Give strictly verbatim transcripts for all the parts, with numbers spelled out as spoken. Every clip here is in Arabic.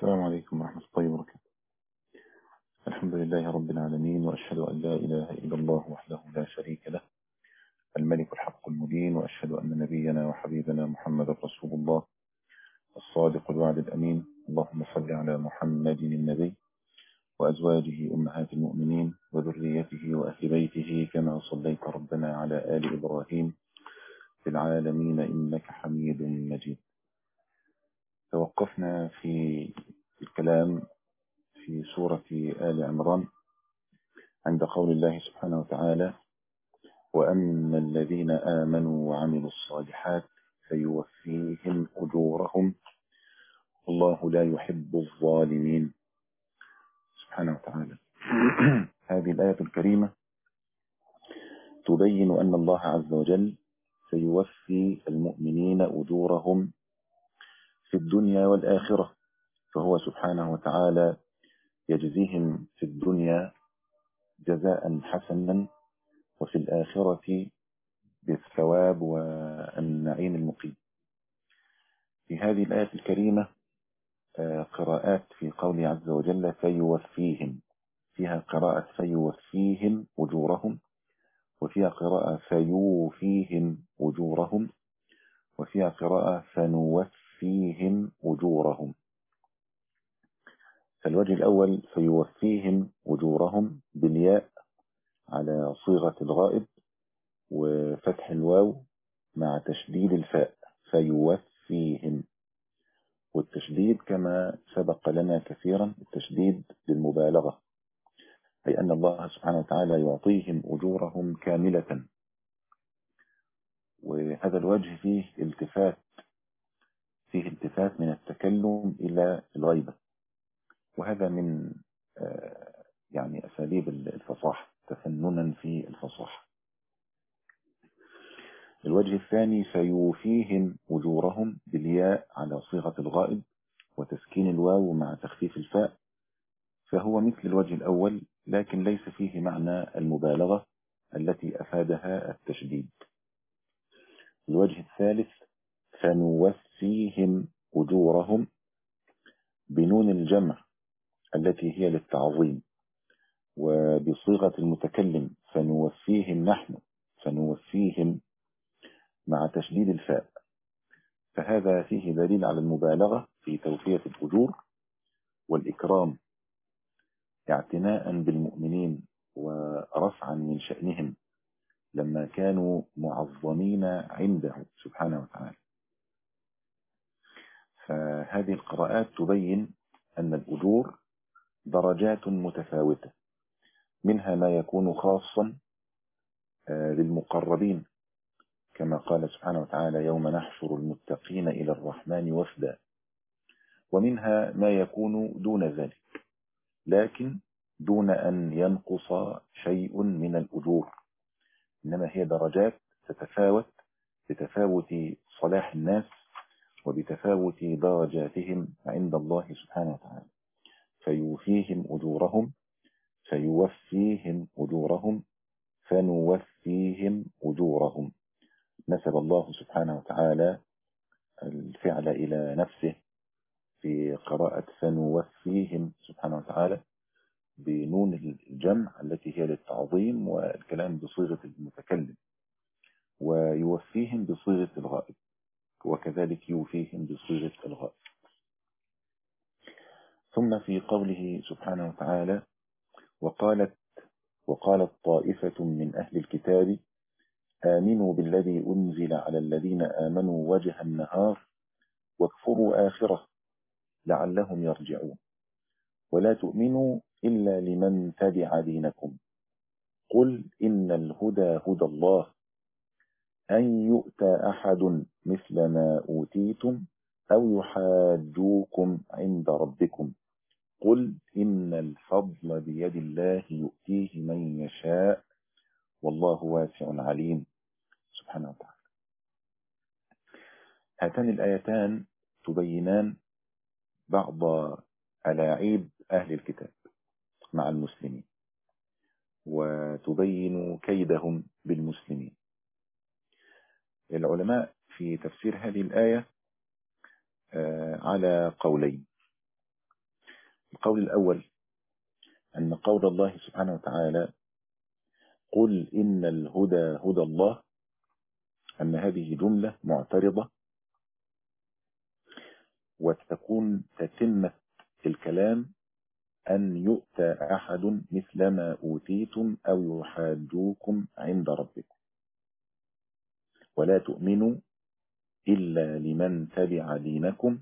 السلام عليكم ورحمة الله وبركاته. الحمد لله رب العالمين، وأشهد أن لا إله إلا الله وحده لا شريك له الملك الحق المبين، وأشهد أن نبينا وحبيبنا محمد رسول الله الصادق الوعد الأمين. اللهم صل على محمد النبي وأزواجه أمهات المؤمنين وذريته وأهل بيته كما صليت ربنا على آل إبراهيم في العالمين إنك حميد مجيد. توقفنا في الكلام في سورة آل عمران عند قول الله سبحانه وتعالى: وأما الذين آمنوا وعملوا الصالحات فيوفيهم أجورهم والله لا يحب الظالمين. سبحانه وتعالى. هذه الآية الكريمة تبين أن الله عز وجل سيوفي المؤمنين أجورهم في الدنيا والآخرة، فهو سبحانه وتعالى يجزيهم في الدنيا جزاء حسنا، وفي الآخرة بالثواب والنعيم المقيم. في هذه الآية الكريمة قراءات في قوله عز وجل فيوفيهم، فيها قراءة فيوفيهم أجورهم، وفيها قراءة فيوفيهم أجورهم، وفيها قراءة فنوفيهم أجورهم. فالوجه الأول فيوفيهم أجورهم بالياء على صيغة الغائب وفتح الواو مع تشديد الفاء فيوفيهم، والتشديد كما سبق لنا كثيرا التشديد للمبالغة، أي أن الله سبحانه وتعالى يعطيهم أجورهم كاملة. وهذا الوجه فيه التفات فيه التفات من التكلم إلى الغيبة، وهذا من يعني أساليب الفصاحة، تفننا في الفصاحة. الوجه الثاني فيوفيهم أجورهم بالياء على صيغة الغائب وتسكين الواو مع تخفيف الفاء، فهو مثل الوجه الأول لكن ليس فيه معنى المبالغة التي أفادها التشديد. الوجه الثالث فنوفيهم أجورهم بنون الجمع التي هي للتعظيم، وبصيغة المتكلم فنوفيهم نحن، فنوفيهم مع تشديد الفاء، فهذا فيه دليل على المبالغة في توفية الأجور والإكرام اعتناء بالمؤمنين ورفعا من شأنهم لما كانوا معظمين عنده سبحانه وتعالى. فهذه القراءات تبين أن الأجور درجات متفاوتة، منها ما يكون خاصا للمقربين كما قال سبحانه وتعالى يوم نحشر المتقين إلى الرحمن وفدا، ومنها ما يكون دون ذلك لكن دون أن ينقص شيء من الأجور، إنما هي درجات تتفاوت بتفاوت صلاح الناس وبتفاوت درجاتهم عند الله سبحانه وتعالى. فيوفيهم أجورهم، فيوفيهم أجورهم، فنوفيهم أجورهم. نسب الله سبحانه وتعالى الفعل إلى نفسه في قراءة فنوفيهم سبحانه وتعالى بنون الجمع التي هي للتعظيم والكلام بصيغة المتكلم، ويوفيهم بصيغة الغائب، وكذلك يوفيهم بصيغة الغائب. ثم في قوله سبحانه وتعالى وقالت وقالت طائفة من أهل الكتاب آمنوا بالذي أنزل على الذين آمنوا وجه النهار واكفروا آخره لعلهم يرجعون ولا تؤمنوا إلا لمن تبع دينكم قل إن الهدى هدى الله أن يؤتى أحد مثل ما أوتيتم أو يحاجوكم عند ربكم قل إن الفضل بيد الله يؤتيه من يشاء والله واسع عليم. سبحانه وتعالى. هاتان الآيتان تبينان بعض ألاعيب أهل الكتاب مع المسلمين، وتبين كيدهم بالمسلمين. العلماء في تفسير هذه الآية على قولين. القول الأول أن قول الله سبحانه وتعالى قل إن الهدى هدى الله، أن هذه جملة معترضة، وتكون تتمة الكلام أن يؤتى أحد مثل ما أوتيتم أو يحاجوكم عند ربكم، ولا تؤمنوا إلا لمن تبع دينكم،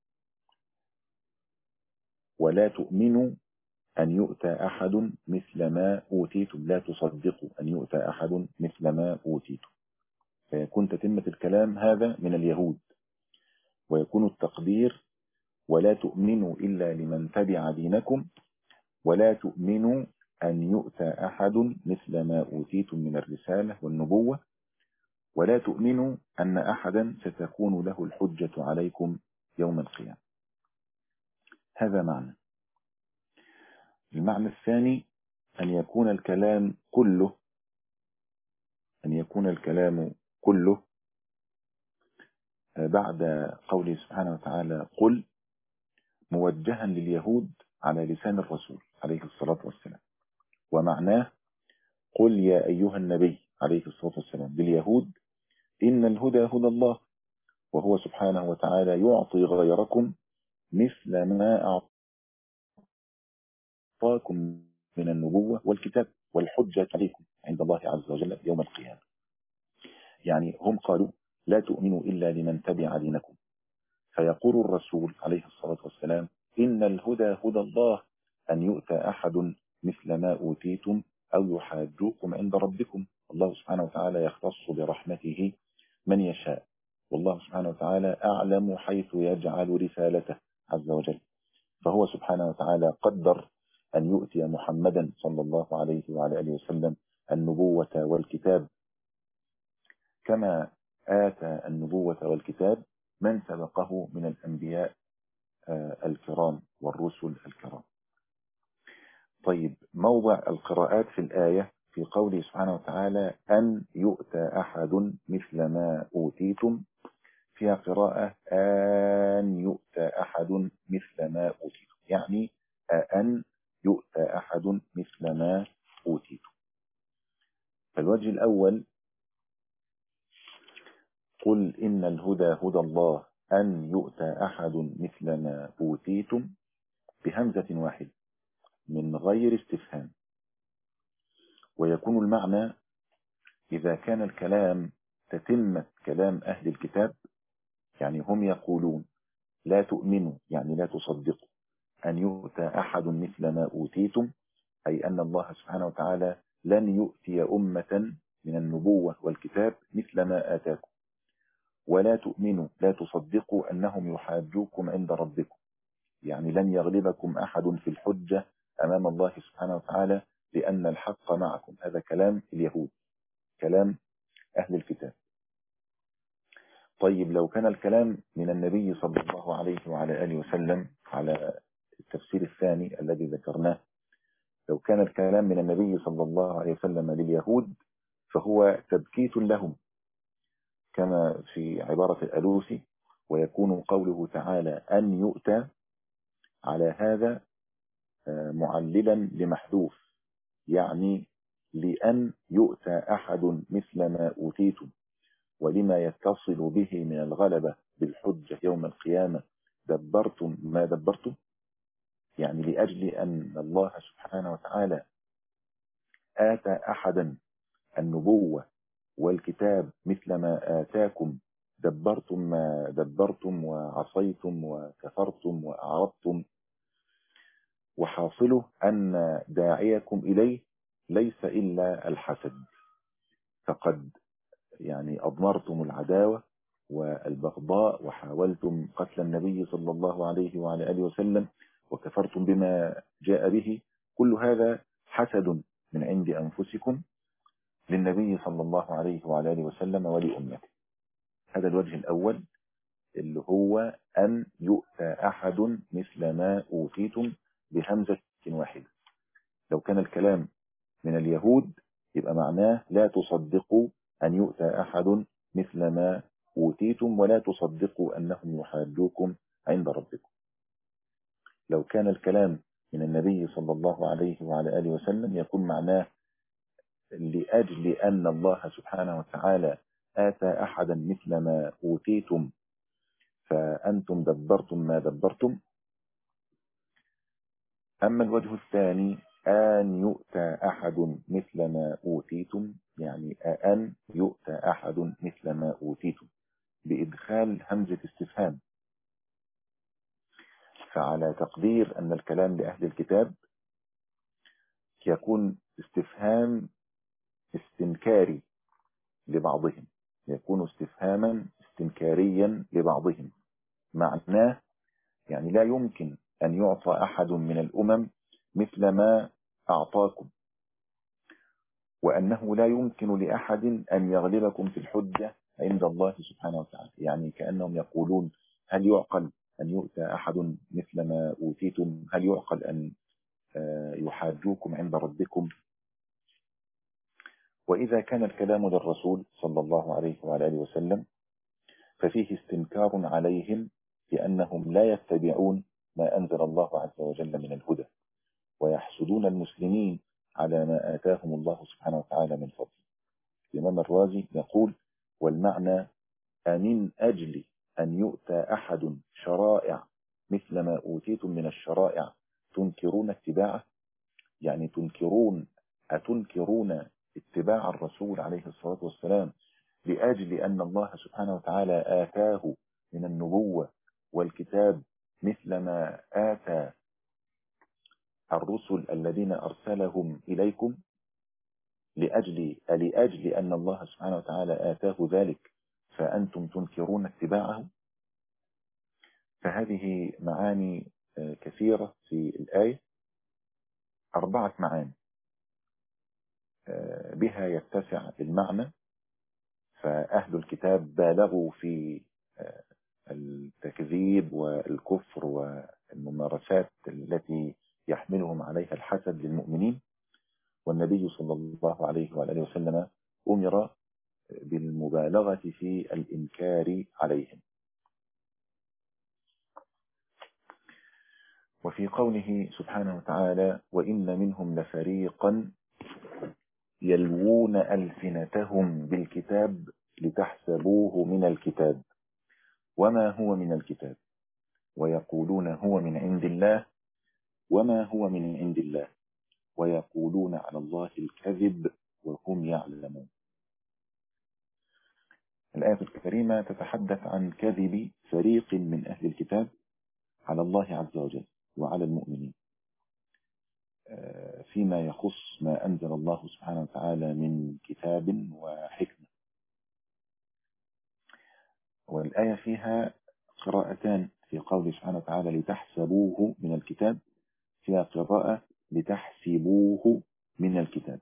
ولا تؤمنوا أن يؤتى أحد مثل ما أوتيتم، لا تصدقوا أن يؤتى أحد مثل ما أوتيتم. فيكون تتمة الكلام هذا من اليهود، ويكون التقدير ولا تؤمنوا إلا لمن تبع دينكم، ولا تؤمنوا أن يؤتى أحد مثل ما أوتيتم من الرسالة والنبوة، ولا تؤمنوا أن أحدا ستكون له الحجة عليكم يوم القيامة. هذا معنى. المعنى الثاني أن يكون الكلام كله أن يكون الكلام كله بعد قوله سبحانه وتعالى قل موجها لليهود على لسان الرسول عليه الصلاة والسلام، ومعناه قل يا أيها النبي عليه الصلاة والسلام لليهود إن الهدى هدى الله، وهو سبحانه وتعالى يعطي غيركم مثل ما أعطاكم من النبوة والكتاب والحجة عليكم عند الله عز وجل يوم القيامة. يعني هم قالوا لا تؤمنوا إلا لمن تبع دينكم، فيقول الرسول عليه الصلاة والسلام إن الهدى هدى الله أن يؤتى أحد مثل ما أوتيتم أو يحاجوكم عند ربكم. الله سبحانه وتعالى يختص برحمته من يشاء، والله سبحانه وتعالى أعلم حيث يجعل رسالته عز وجل، فهو سبحانه وتعالى قدر أن يؤتي محمدا صلى الله عليه وعلى آله وسلم النبوة والكتاب كما آتى النبوة والكتاب من سبقه من الأنبياء الكرام والرسل الكرام. طيب، موضع القراءات في الآية في قوله سبحانه وتعالى أن يؤتى أحد مثل ما أوتيتم، فيها قراءة أن يؤتى أحد مثل ما أوتيتم، يعني أن يؤتى أحد مثل ما أوتيتم. فالوجه الأول قل إن الهدى هدى الله أن يؤتى أحد مثل ما أوتيتم بهمزة واحدة من غير استفهام، ويكون المعنى إذا كان الكلام تتمة كلام أهل الكتاب، يعني هم يقولون لا تؤمنوا يعني لا تصدقوا أن يؤتى أحد مثل ما أوتيتم، أي أن الله سبحانه وتعالى لن يؤتي أمة من النبوة والكتاب مثل ما آتاكم، ولا تؤمنوا لا تصدقوا أنهم يحاجوكم عند ربكم، يعني لن يغلبكم أحد في الحجة أمام الله سبحانه وتعالى لأن الحق معكم. هذا كلام اليهود، كلام أهل الكتاب. طيب، لو كان الكلام من النبي صلى الله عليه وعلى آله وسلم على التفسير الثاني الذي ذكرناه، لو كان الكلام من النبي صلى الله عليه وسلم لليهود فهو تبكيت لهم كما في عبارة الألوسي، ويكون قوله تعالى أن يؤتى على هذا معللا لمحذوف، يعني لأن يؤتى أحد مثل ما أوتيتم، ولما يتصل به من الغلبة بالحجة يوم القيامة دبرتم ما دبرتم، يعني لأجل أن الله سبحانه وتعالى آتى أحدا النبوة والكتاب مثل ما آتاكم دبرتم ما دبرتم وعصيتم وكفرتم وأعرضتم، وحاصله أن داعيكم إليه ليس إلا الحسد، فقد يعني أضمرتم العداوة والبغضاء وحاولتم قتل النبي صلى الله عليه وعلى آله وسلم وكفرتم بما جاء به. كل هذا حسد من عند أنفسكم للنبي صلى الله عليه وعلى آله وسلم ولأمته. هذا الوجه الأول اللي هو أن يؤتى أحد مثل ما أوتيتم بهمزة واحدة. لو كان الكلام من اليهود يبقى معناه لا تصدقوا أن يؤتى أحد مثل ما أوتيتم، ولا تصدقوا أنهم يحاجوكم عند ربكم. لو كان الكلام من النبي صلى الله عليه وعلى آله وسلم يكون معناه لأجل أن الله سبحانه وتعالى آتى أحدا مثل ما أوتيتم فأنتم دبرتم ما دبرتم. أما الوجه الثاني أن يؤتى أحد مثل ما أوتيتم، يعني أن يؤتى أحد مثل ما أوتيتم بإدخال همزة استفهام، فعلى تقدير أن الكلام لأهل الكتاب يكون استفهام استنكاري لبعضهم، يكون استفهاما استنكاريا لبعضهم، معناه يعني لا يمكن أن يعطى أحد من الأمم مثل ما أعطاكم، وأنه لا يمكن لأحد أن يغلبكم في الحجة عند الله سبحانه وتعالى. يعني كأنهم يقولون هل يعقل أن يؤتى أحد مثل ما أوتيتم؟ هل يعقل أن يحاجوكم عند ربكم؟ وإذا كان الكلام للرسول صلى الله عليه وعلى آله وسلم ففيه استنكار عليهم لأنهم لا يتبعون ما أنزل الله عز وجل من الهدى، ويحسدون المسلمين على ما آتاهم الله سبحانه وتعالى من فضل. الإمام الرازي يقول: والمعنى أمن أجل أن يؤتى أحد شرائع مثل ما أوتيتم من الشرائع تنكرون اتباعه، يعني تنكرون أتنكرون اتباع الرسول عليه الصلاة والسلام لأجل أن الله سبحانه وتعالى آتاه من النبوة والكتاب مثل ما آتى الرسل الذين أرسلهم إليكم، لأجل لأجل أن الله سبحانه وتعالى آتاه ذلك فأنتم تنكرون اتباعه. فهذه معاني كثيرة في الآية، أربعة معاني بها يتسع المعنى. فأهل الكتاب بالغوا في التكذيب والكفر والممارسات التي يحملهم عليها الحسد للمؤمنين، والنبي صلى الله عليه وآله وسلم أمر بالمبالغة في الإنكار عليهم. وفي قوله سبحانه وتعالى: وإن منهم لفريقا يلوون ألسنتهم بالكتاب لتحسبوه من الكتاب وما هو من الكتاب ويقولون هو من عند الله وما هو من عند الله ويقولون على الله الكذب وهم يعلمون. الآية الكريمة تتحدث عن كذب فريق من أهل الكتاب على الله عز وجل وعلى المؤمنين فيما يخص ما أنزل الله سبحانه وتعالى من كتاب وحكمة. والآية فيها قراءتان في قول سبحانه وتعالى لتحسبوه من الكتاب، فيها قراءة لتحسبوه من الكتاب،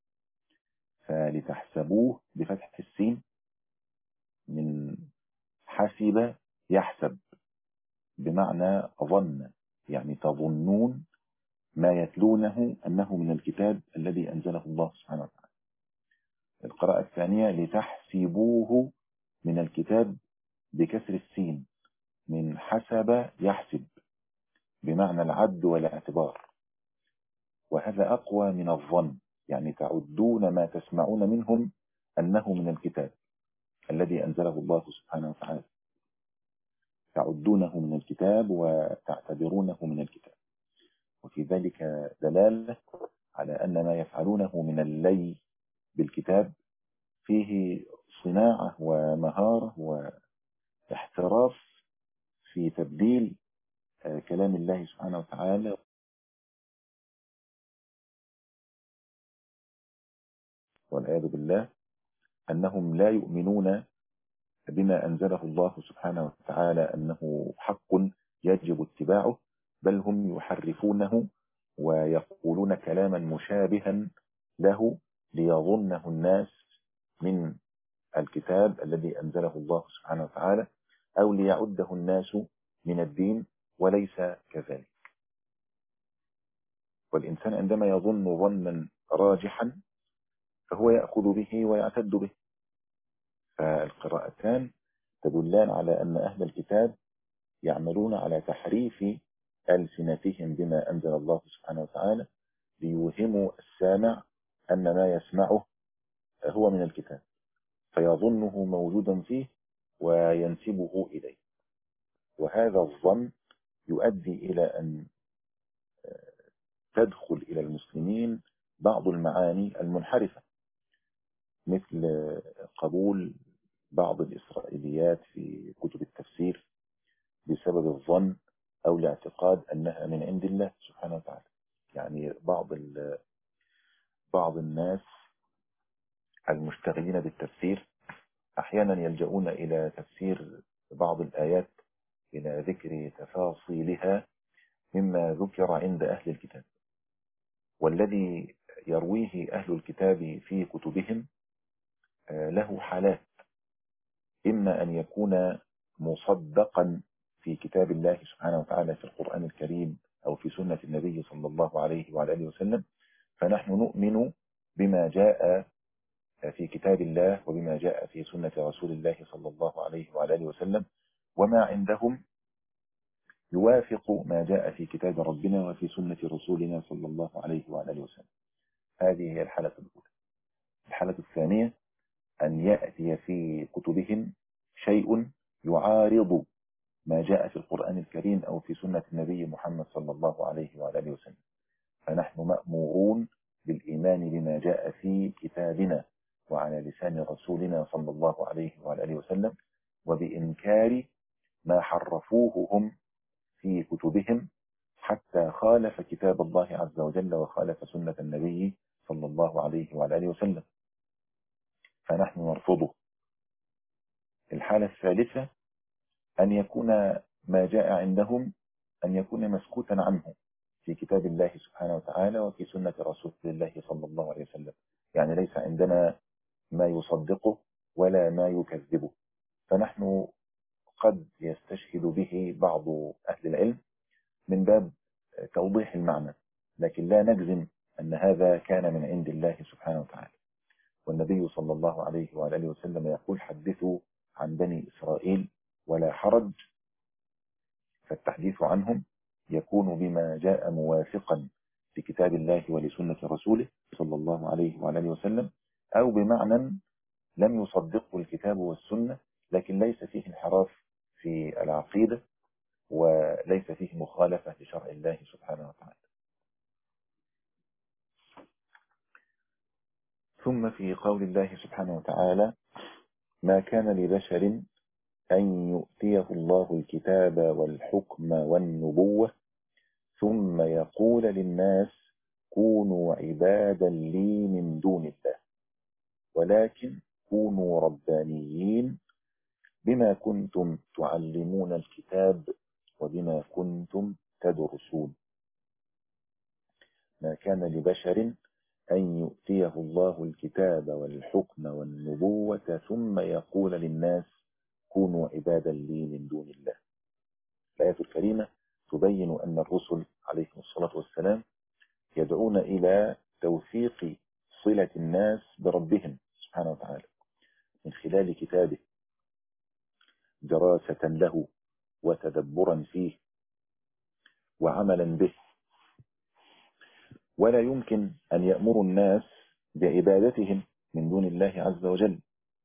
فلتحسبوه بفتح السين من حسب يحسب بمعنى ظن، يعني تظنون ما يتلونه أنه من الكتاب الذي أنزله الله سبحانه وتعالى. القراءة الثانية لتحسبوه من الكتاب بكسر السين من حسب يحسب بمعنى العد والاعتبار، وهذا أقوى من الظن، يعني تعدون ما تسمعون منهم أنه من الكتاب الذي أنزله الله سبحانه وتعالى، تعدونه من الكتاب وتعتبرونه من الكتاب. وفي ذلك دلالة على أن ما يفعلونه من اللي بالكتاب فيه صناعة ومهارة واحتراف في تبديل كلام الله سبحانه وتعالى، والعياذ بالله أنهم لا يؤمنون بما أنزله الله سبحانه وتعالى أنه حق يجب اتباعه، بل هم يحرفونه ويقولون كلاما مشابها له ليظنه الناس من الكتاب الذي أنزله الله سبحانه وتعالى، أو ليعده الناس من الدين وليس كذلك. والإنسان عندما يظن ظنا راجحا فهو يأخذ به ويعتد به. فالقراءتان تدلان على أن أهل الكتاب يعملون على تحريف ألسنتهم بما أنزل الله سبحانه وتعالى ليوهموا السامع أن ما يسمعه هو من الكتاب، فيظنه موجودا فيه وينسبه إليه. وهذا الظن يؤدي إلى أن تدخل إلى المسلمين بعض المعاني المنحرفة، مثل قبول بعض الإسرائيليات في كتب التفسير بسبب الظن أو الاعتقاد أنها من عند الله سبحانه وتعالى. يعني بعض بعض الناس المشتغلين بالتفسير أحيانا يلجؤون إلى تفسير بعض الآيات إلى ذكر تفاصيلها مما ذكر عند أهل الكتاب، والذي يرويه أهل الكتاب في كتبهم له حالات، إما أن يكون مصدقا في كتاب الله سبحانه وتعالى في القرآن الكريم أو في سنة النبي صلى الله عليه وعلى آله وسلم، فنحن نؤمن بما جاء في كتاب الله وبما جاء في سنة رسول الله صلى الله عليه وعلى آله وسلم، وما عندهم يوافق ما جاء في كتاب ربنا وفي سنة رسولنا صلى الله عليه وعلى آله وسلم. هذه هي الحالة الأولى. الحالة الثانية أن يأتي في كتبهم شيء يعارض ما جاء في القرآن الكريم أو في سنة النبي محمد صلى الله عليه وعلى آله وسلم، فنحن مأمورون بالإيمان بما جاء في كتابنا وعلى لسان رسولنا صلى الله عليه وعلى آله وسلم، وبإنكار ما حرفوه هم في كتبهم حتى خالف كتاب الله عز وجل وخالف سنة النبي صلى الله عليه وعلى آله وسلم، فنحن نرفضه. الحالة الثالثة أن يكون ما جاء عندهم أن يكون مسكوتا عنه في كتاب الله سبحانه وتعالى وفي سنة رسول الله صلى الله عليه وسلم، يعني ليس عندنا ما يصدقه ولا ما يكذبه، فنحن قد يستشهد به بعض أهل العلم من باب توضيح المعنى، لكن لا نجزم أن هذا كان من عند الله سبحانه وتعالى. والنبي صلى الله عليه وآله وسلم يقول: حدثوا عن بني إسرائيل ولا حرج، فالتحديث عنهم يكون بما جاء موافقا في كتاب الله ولسنة رسوله صلى الله عليه وآله وسلم، أو بمعنى لم يصدقه الكتاب والسنة لكن ليس فيه انحراف في العقيدة وليس فيه مخالفة لشرع الله سبحانه وتعالى. ثم في قول الله سبحانه وتعالى: ما كان لبشر أن يؤتيه الله الكتاب والحكم والنبوة ثم يقول للناس كونوا عبادا لي من دون الله ولكن كونوا ربانيين بما كنتم تعلمون الكتاب وبما كنتم تدرسون. ما كان لبشر أن يؤتيه الله الكتاب والحكم والنبوة ثم يقول للناس كونوا عبادا لي من دون الله. الآية الكريمة تبين أن الرسل عليهم الصلاة والسلام يدعون إلى توثيق صلة الناس بربهم سبحانه وتعالى من خلال كتابه، دراسة له وتدبرا فيه وعملا به. ولا يمكن أن يأمروا الناس بعبادتهم من دون الله عز وجل.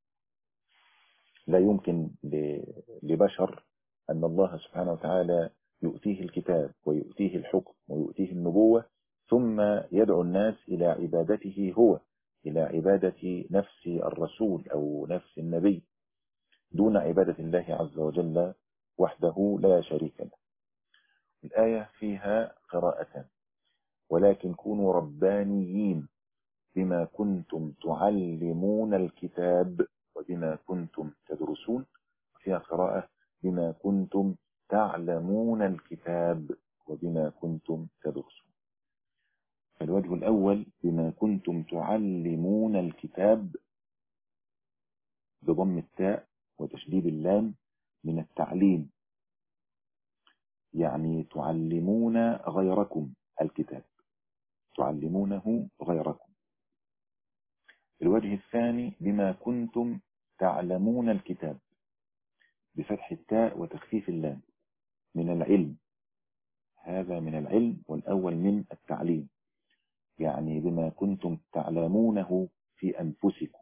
لا يمكن لبشر أن الله سبحانه وتعالى يؤتيه الكتاب ويؤتيه الحكم ويؤتيه النبوة ثم يدعو الناس إلى عبادته هو، إلى عبادة نفس الرسول أو نفس النبي دون عبادة الله عز وجل وحده لا شريك له. الآية فيها قراءتان: ولكن كونوا ربانيين بما كنتم تعلمون الكتاب وبما كنتم تدرسون، فيها قراءة بما كنتم تعلمون الكتاب وبما كنتم تدرسون. فالوجه الأول بما كنتم تعلمون الكتاب بضم التاء وتشديد اللام من التعليم، يعني تعلمون غيركم الكتاب، تعلمونه غيركم. الوجه الثاني بما كنتم تعلمون الكتاب بفتح التاء وتخفيف اللام من العلم، هذا من العلم، والأول من التعليم، يعني بما كنتم تعلمونه في أنفسكم.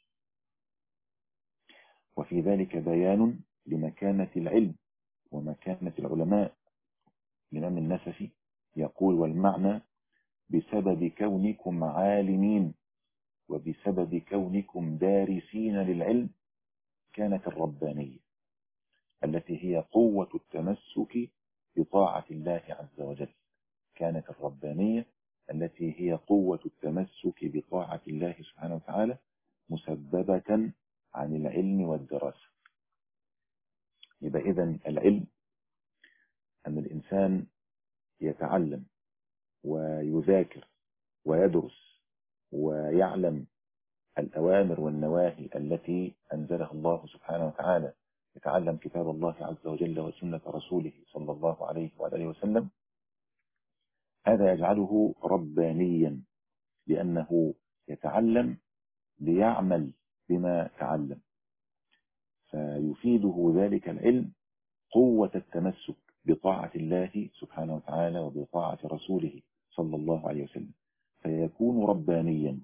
وفي ذلك بيان لمكانة العلم ومكانة العلماء. الإمام النسفي يقول: والمعنى بسبب كونكم عالمين وبسبب كونكم دارسين للعلم كانت الربانية التي هي قوة التمسك بطاعة الله عز وجل. كانت الربانية التي هي قوة التمسك بطاعة الله سبحانه وتعالى مسببة عن العلم والدراسة. يبقى إذن العلم أن الإنسان يتعلم ويذاكر ويدرس ويعلم الأوامر والنواهي التي أنزلها الله سبحانه وتعالى، يتعلم كتاب الله عز وجل وسنة رسوله صلى الله عليه وآله وسلم. هذا يجعله ربانيا، لأنه يتعلم ليعمل بما تعلم، فيفيده ذلك العلم قوة التمسك بطاعة الله سبحانه وتعالى وبطاعة رسوله صلى الله عليه وسلم، فيكون ربانيا.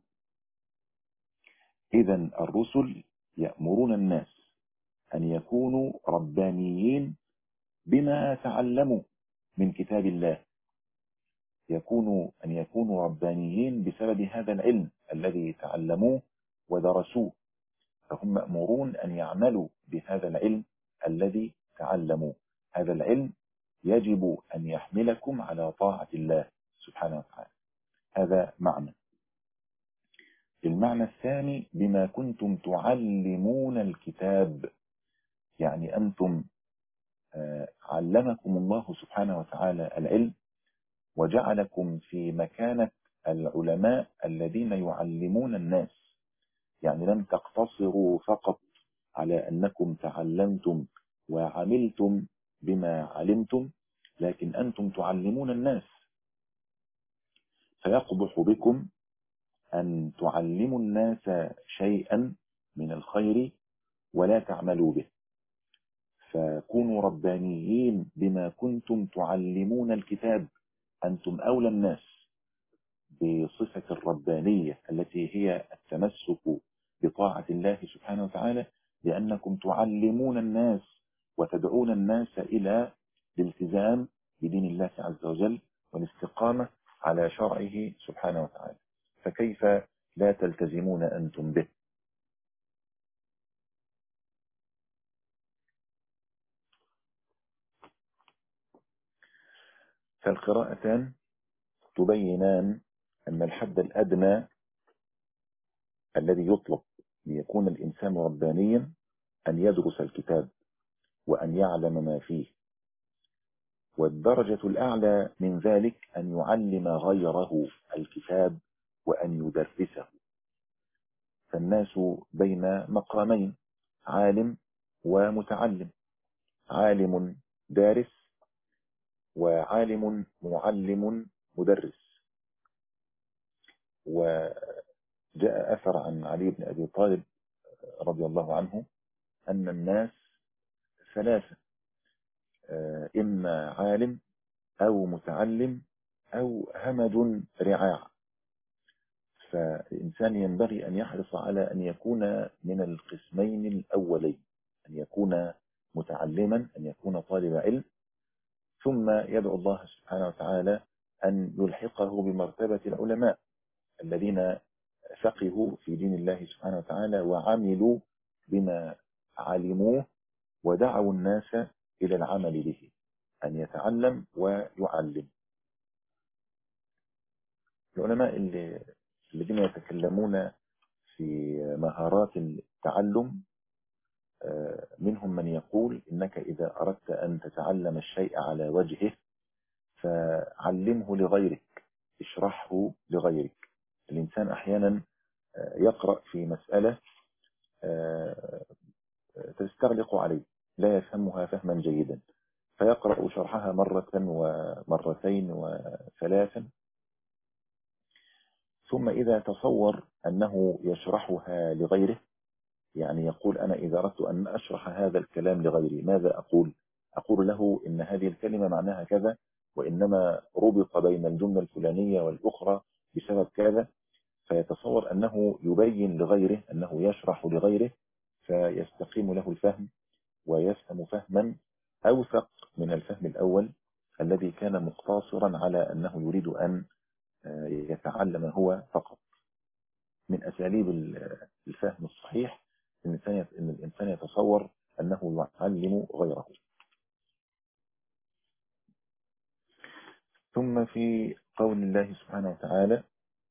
إذن الرسل يأمرون الناس أن يكونوا ربانيين بما تعلموا من كتاب الله، يكونوا أن يكونوا ربانيين بسبب هذا العلم الذي تعلموه ودرسوه، فهم مأمورون أن يعملوا بهذا العلم الذي تعلموه. هذا العلم يجب أن يحملكم على طاعة الله سبحانه وتعالى. هذا معنى. المعنى الثاني: بما كنتم تعلمون الكتاب، يعني أنتم علمكم الله سبحانه وتعالى العلم وجعلكم في مكانة العلماء الذين يعلمون الناس، يعني لم تقتصروا فقط على أنكم تعلمتم وعملتم بما علمتم، لكن أنتم تعلمون الناس. فيقبح بكم أن تعلموا الناس شيئا من الخير ولا تعملوا به، فكونوا ربانيين بما كنتم تعلمون الكتاب. أنتم أولى الناس بصفة الربانية التي هي التمسك بطاعة الله سبحانه وتعالى، لأنكم تعلمون الناس وتدعون الناس إلى الالتزام بدين الله عز وجل والاستقامة على شرعه سبحانه وتعالى، فكيف لا تلتزمون أنتم به؟ فالقراءتان تبينان أن الحد الأدنى الذي يطلب ليكون الإنسان ربانيا أن يدرس الكتاب وأن يعلم ما فيه، والدرجة الأعلى من ذلك أن يعلم غيره الكتاب وأن يدرسه. فالناس بين مقامين: عالم ومتعلم، عالم دارس وعالم معلم مدرس. وجاء أثر عن علي بن أبي طالب رضي الله عنه أن الناس ثلاثة: إما عالم أو متعلم أو همج رعاع. فالإنسان ينبغي أن يحرص على أن يكون من القسمين الأولين، أن يكون متعلما، أن يكون طالب علم، ثم يدعو الله سبحانه وتعالى أن يلحقه بمرتبة العلماء الذين فقهوا في دين الله سبحانه وتعالى وعملوا بما علموه ودعوا الناس إلى العمل به، أن يتعلم ويعلم. العلماء اللي الذين يتكلمون في مهارات التعلم منهم من يقول إنك إذا أردت أن تتعلم الشيء على وجهه فعلمه لغيرك، اشرحه لغيرك. الإنسان أحيانا يقرأ في مسألة تستغلق عليه، لا يفهمها فهما جيدا، فيقرأ شرحها مرة ومرتين وثلاثا، ثم إذا تصور أنه يشرحها لغيره، يعني يقول أنا إذا أردت أن أشرح هذا الكلام لغيري ماذا أقول؟ أقول له إن هذه الكلمة معناها كذا، وإنما ربط بين الجملة الفلانية والأخرى بسبب كذا، فيتصور أنه يبين لغيره، أنه يشرح لغيره، فيستقيم له الفهم ويفهم فهما أوثق من الفهم الأول الذي كان مقتصرا على أنه يريد أن يتعلم هو فقط. من أساليب الفهم الصحيح أن الإنسان يتصور أنه يعلم غيره. ثم في قول الله سبحانه وتعالى: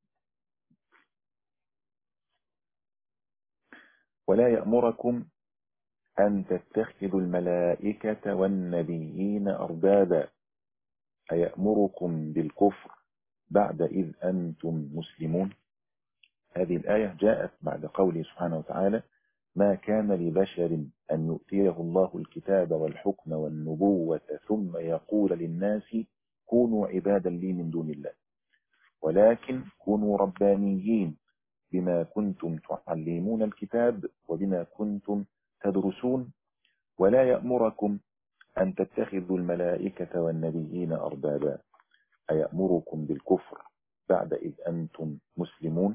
ولا يأمركم أن تتخذوا الملائكة والنبيين أربابا أيأمركم بالكفر بعد إذ أنتم مسلمون. هذه الآية جاءت بعد قوله سبحانه وتعالى: ما كان لبشر أن يؤتيه الله الكتاب والحكم والنبوة ثم يقول للناس كونوا عبادا لي من دون الله ولكن كونوا ربانيين بما كنتم تعلمون الكتاب وبما كنتم تدرسون ولا يأمركم أن تتخذوا الملائكة والنبيين أربابا أيأمركم بالكفر بعد إذ أنتم مسلمون.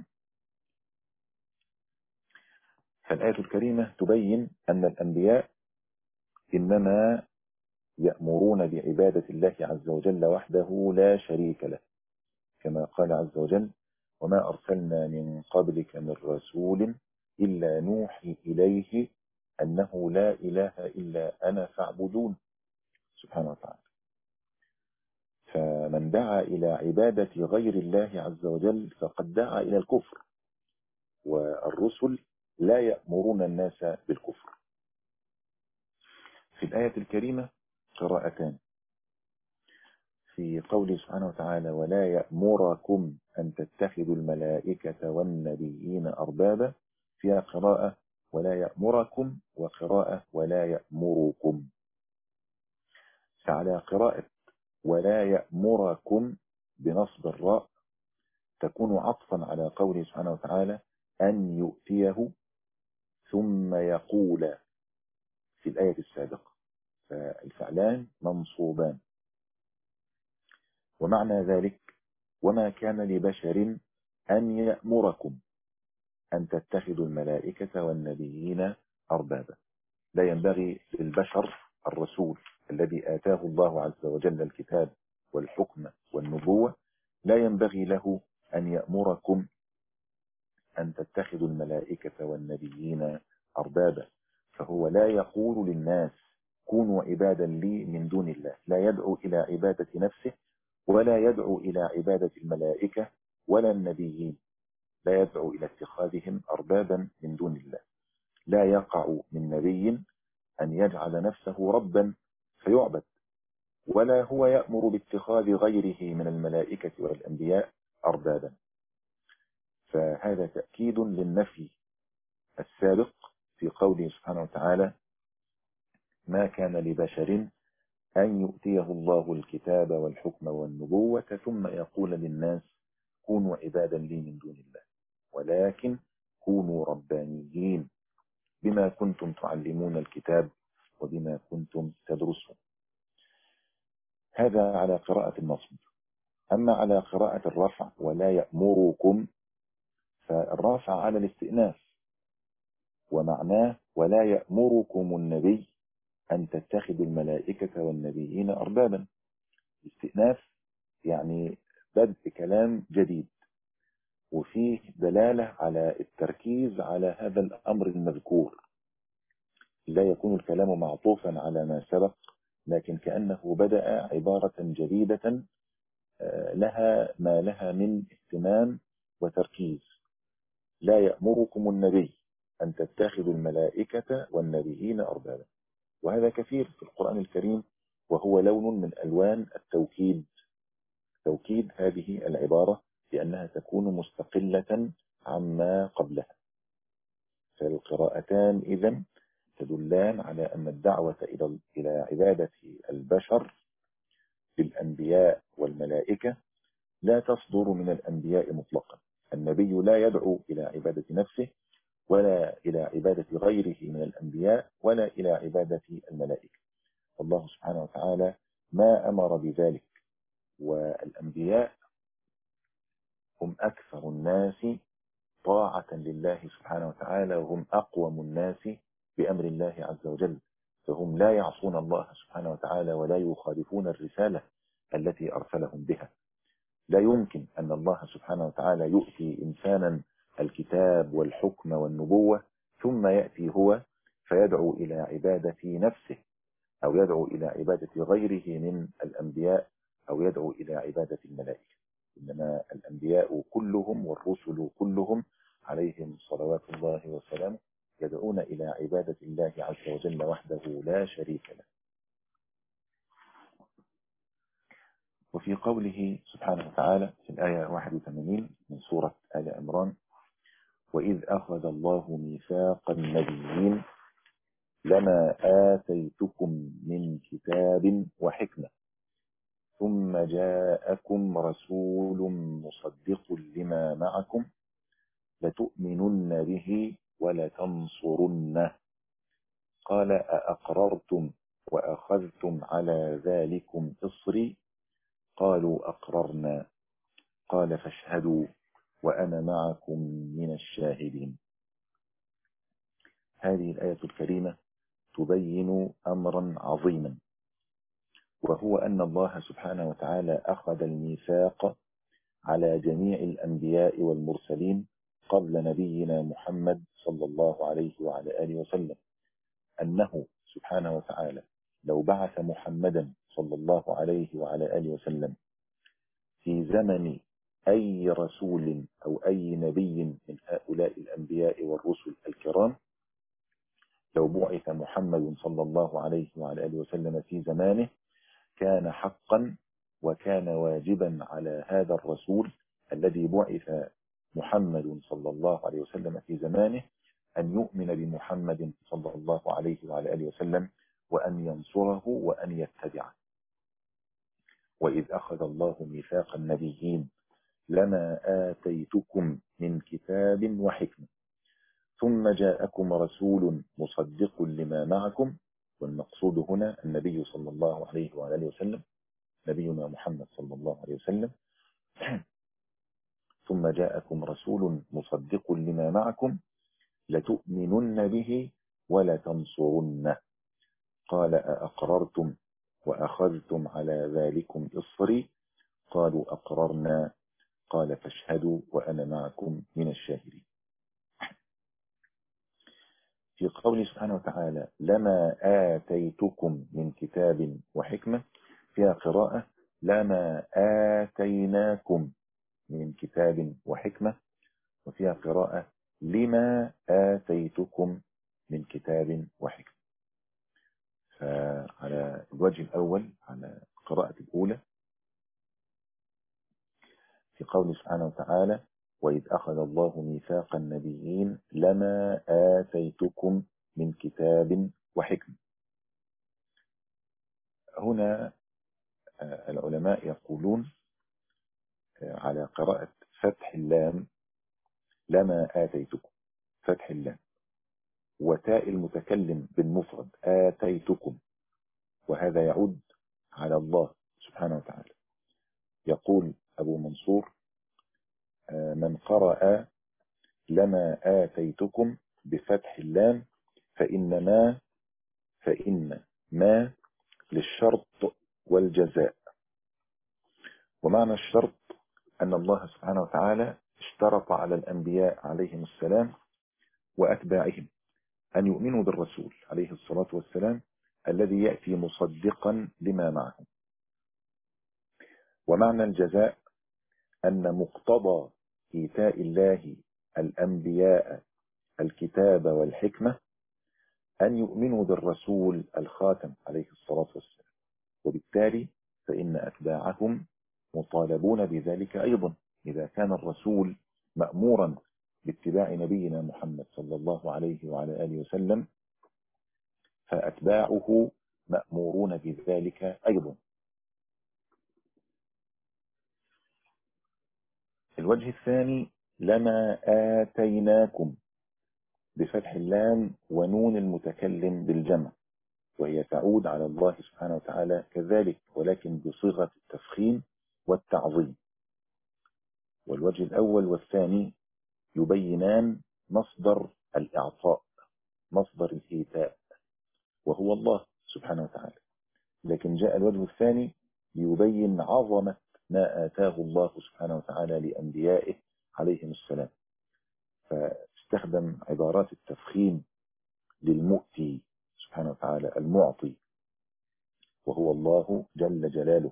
فالآية الكريمة تبين أن الأنبياء إنما يأمرون بعبادة الله عز وجل وحده لا شريك له، كما قال عز وجل: وما أرسلنا من قبلك من رسول إلا نوحي إليه أنه لا إله إلا أنا فاعبدون، سبحانه وتعالى. فمن دعا إلى عبادة غير الله عز وجل فقد دعا إلى الكفر، والرسل لا يأمرون الناس بالكفر. في الآية الكريمة قراءتان: في قوله سبحانه وتعالى: ولا يأمركم أن تتخذوا الملائكة والنبيين أربابا، فيها قراءة ولا يأمركم وقراءة ولا يأمركم. فعلى قراءة ولا يأمركم بنصب الراء تكون عطفا على قوله سبحانه وتعالى: أن يؤتيه ثم يقول في الآية السابقة، فالفعلان منصوبان. ومعنى ذلك: وما كان لبشر أن يأمركم أن تتخذوا الملائكة والنبيين أربابا. لا ينبغي للبشر الرسول الذي آتاه الله عز وجل الكتاب والحكم والنبوة، لا ينبغي له أن يأمركم أن تتخذوا الملائكة والنبيين أربابا. فهو لا يقول للناس كونوا عبادا لي من دون الله، لا يدعو إلى عبادة نفسه ولا يدعو إلى عبادة الملائكة ولا النبيين، لا يدعو إلى اتخاذهم أربابا من دون الله. لا يقع من نبي أن يجعل نفسه ربا فيعبد، ولا هو يأمر باتخاذ غيره من الملائكة والأنبياء أربابا. فهذا تأكيد للنفي السابق في قوله سبحانه وتعالى: ما كان لبشر أن يؤتيه الله الكتاب والحكم والنبوة ثم يقول للناس كونوا عبادا لي من دون الله ولكن كونوا ربانيين بما كنتم تعلمون الكتاب وبما كنتم تدرسون. هذا على قراءة النصب. أما على قراءة الرفع ولا يأمركم، فالرافع على الاستئناف، ومعناه ولا يأمركم النبي أن تتخذوا الملائكة والنبيين أربابا. استئناف يعني بدء كلام جديد، وفيه دلالة على التركيز على هذا الأمر المذكور. لا يكون الكلام معطوفا على ما سبق، لكن كأنه بدأ عبارة جديدة لها ما لها من اهتمام وتركيز. لا يأمركم النبي أن تتخذوا الملائكة والنبيين أربابا. وهذا كثير في القرآن الكريم، وهو لون من ألوان التوكيد، توكيد هذه العبارة لأنها تكون مستقلة عما قبلها. فالقراءتان إذن تدلان على أن الدعوة إلى إلى عبادة البشر بالأنبياء والملائكة لا تصدر من الأنبياء مطلقا. النبي لا يدعو إلى عبادة نفسه ولا إلى عبادة غيره من الأنبياء ولا إلى عبادة الملائكة. الله سبحانه وتعالى ما أمر بذلك، والأنبياء هم أكثر الناس طاعة لله سبحانه وتعالى، وهم أقوم الناس بأمر الله عز وجل، فهم لا يعصون الله سبحانه وتعالى ولا يخالفون الرسالة التي أرسلهم بها. لا يمكن أن الله سبحانه وتعالى يؤتي إنسانا الكتاب والحكم والنبوة ثم يأتي هو فيدعو إلى عبادة نفسه، أو يدعو إلى عبادة غيره من الأنبياء، أو يدعو إلى عبادة الملائكة. إنما الأنبياء كلهم والرسل كلهم عليهم صلوات الله وسلامه يدعون إلى عبادة الله عز وجل وحده لا شريك له. وفي قوله سبحانه وتعالى في الآية واحد وثمانين من سورة آل عمران: وإذ أخذ الله ميثاق النبيين لما آتيتكم من كتاب وحكمة ثم جاءكم رسول مصدق لما معكم لتؤمنن به ولتنصرنه قال أأقررتم وأخذتم على ذلكم إصري قالوا أقررنا قال فاشهدوا وأنا معكم من الشاهدين. هذه الآية الكريمة تبين أمرا عظيما، وهو أن الله سبحانه وتعالى أخذ الميثاق على جميع الأنبياء والمرسلين قبل نبينا محمد صلى الله عليه وعلى آله وسلم، أنه سبحانه وتعالى لو بعث محمدا صلى الله عليه وعلى آله وسلم في زمن أي رسول أو أي نبي من هؤلاء الأنبياء والرسل الكرام، لو بعث محمد صلى الله عليه وعلى آله وسلم في زمانه كان حقا وكان واجبا على هذا الرسول الذي بعث محمد صلى الله عليه وسلم في زمانه أن يؤمن بمحمد صلى الله عليه وعلى آله وسلم وأن ينصره وأن يتبعه. وإذ أخذ الله ميثاق النبيين لما آتيتكم من كتاب وحكمة ثم جاءكم رسول مصدق لما معكم، والمقصود هنا النبي صلى الله عليه وعلى آله وسلم، نبينا محمد صلى الله عليه وسلم. ثم جاءكم رسول مصدق لما معكم لتؤمنن به ولتنصرنه قال أأقررتم وأخذتم على ذلكم إصري قالوا أقررنا قال فاشهدوا وأنا معكم من الشاهدين. في قوله سبحانه وتعالى لما آتيتكم من كتاب وحكمة فيها قراءة لما آتيناكم من كتاب وحكمة، وفيها قراءة لما آتيتكم من كتاب وحكمة. فعلى الوجه الأول على القراءة الأولى في قوله سبحانه وتعالى وإذ أخذ الله ميثاق النبيين لما آتيتكم من كتاب وحكمة، هنا العلماء يقولون على قراءة فتح اللام لما آتيتكم، فتح اللام وتاء المتكلم بالمفرد آتيتكم، وهذا يعود على الله سبحانه وتعالى. يقول أبو منصور من قرأ لما آتيتكم بفتح اللام فإن ما فإن ما للشرط والجزاء، ومعنى الشرط أن الله سبحانه وتعالى اشترط على الأنبياء عليهم السلام وأتباعهم أن يؤمنوا بالرسول عليه الصلاة والسلام الذي يأتي مصدقا لما معهم. ومعنى الجزاء أن مقتضى إيتاء الله الأنبياء الكتاب والحكمة أن يؤمنوا بالرسول الخاتم عليه الصلاة والسلام، وبالتالي فإن أتباعهم مطالبون بذلك أيضا. إذا كان الرسول مأمورا باتباع نبينا محمد صلى الله عليه وعلى آله وسلم فأتباعه مأمورون بذلك أيضا. الوجه الثاني لما آتيناكم بفتح اللام ونون المتكلم بالجمع، وهي تعود على الله سبحانه وتعالى كذلك ولكن بصيغة التفخيم والتعظيم. والوجه الأول والثاني يبينان مصدر الإعطاء، مصدر الإيتاء، وهو الله سبحانه وتعالى. لكن جاء الوجه الثاني ليبين عظمة ما آتاه الله سبحانه وتعالى لأنبيائه عليهم السلام، فاستخدم عبارات التفخيم للمؤتي سبحانه وتعالى، المعطي، وهو الله جل جلاله.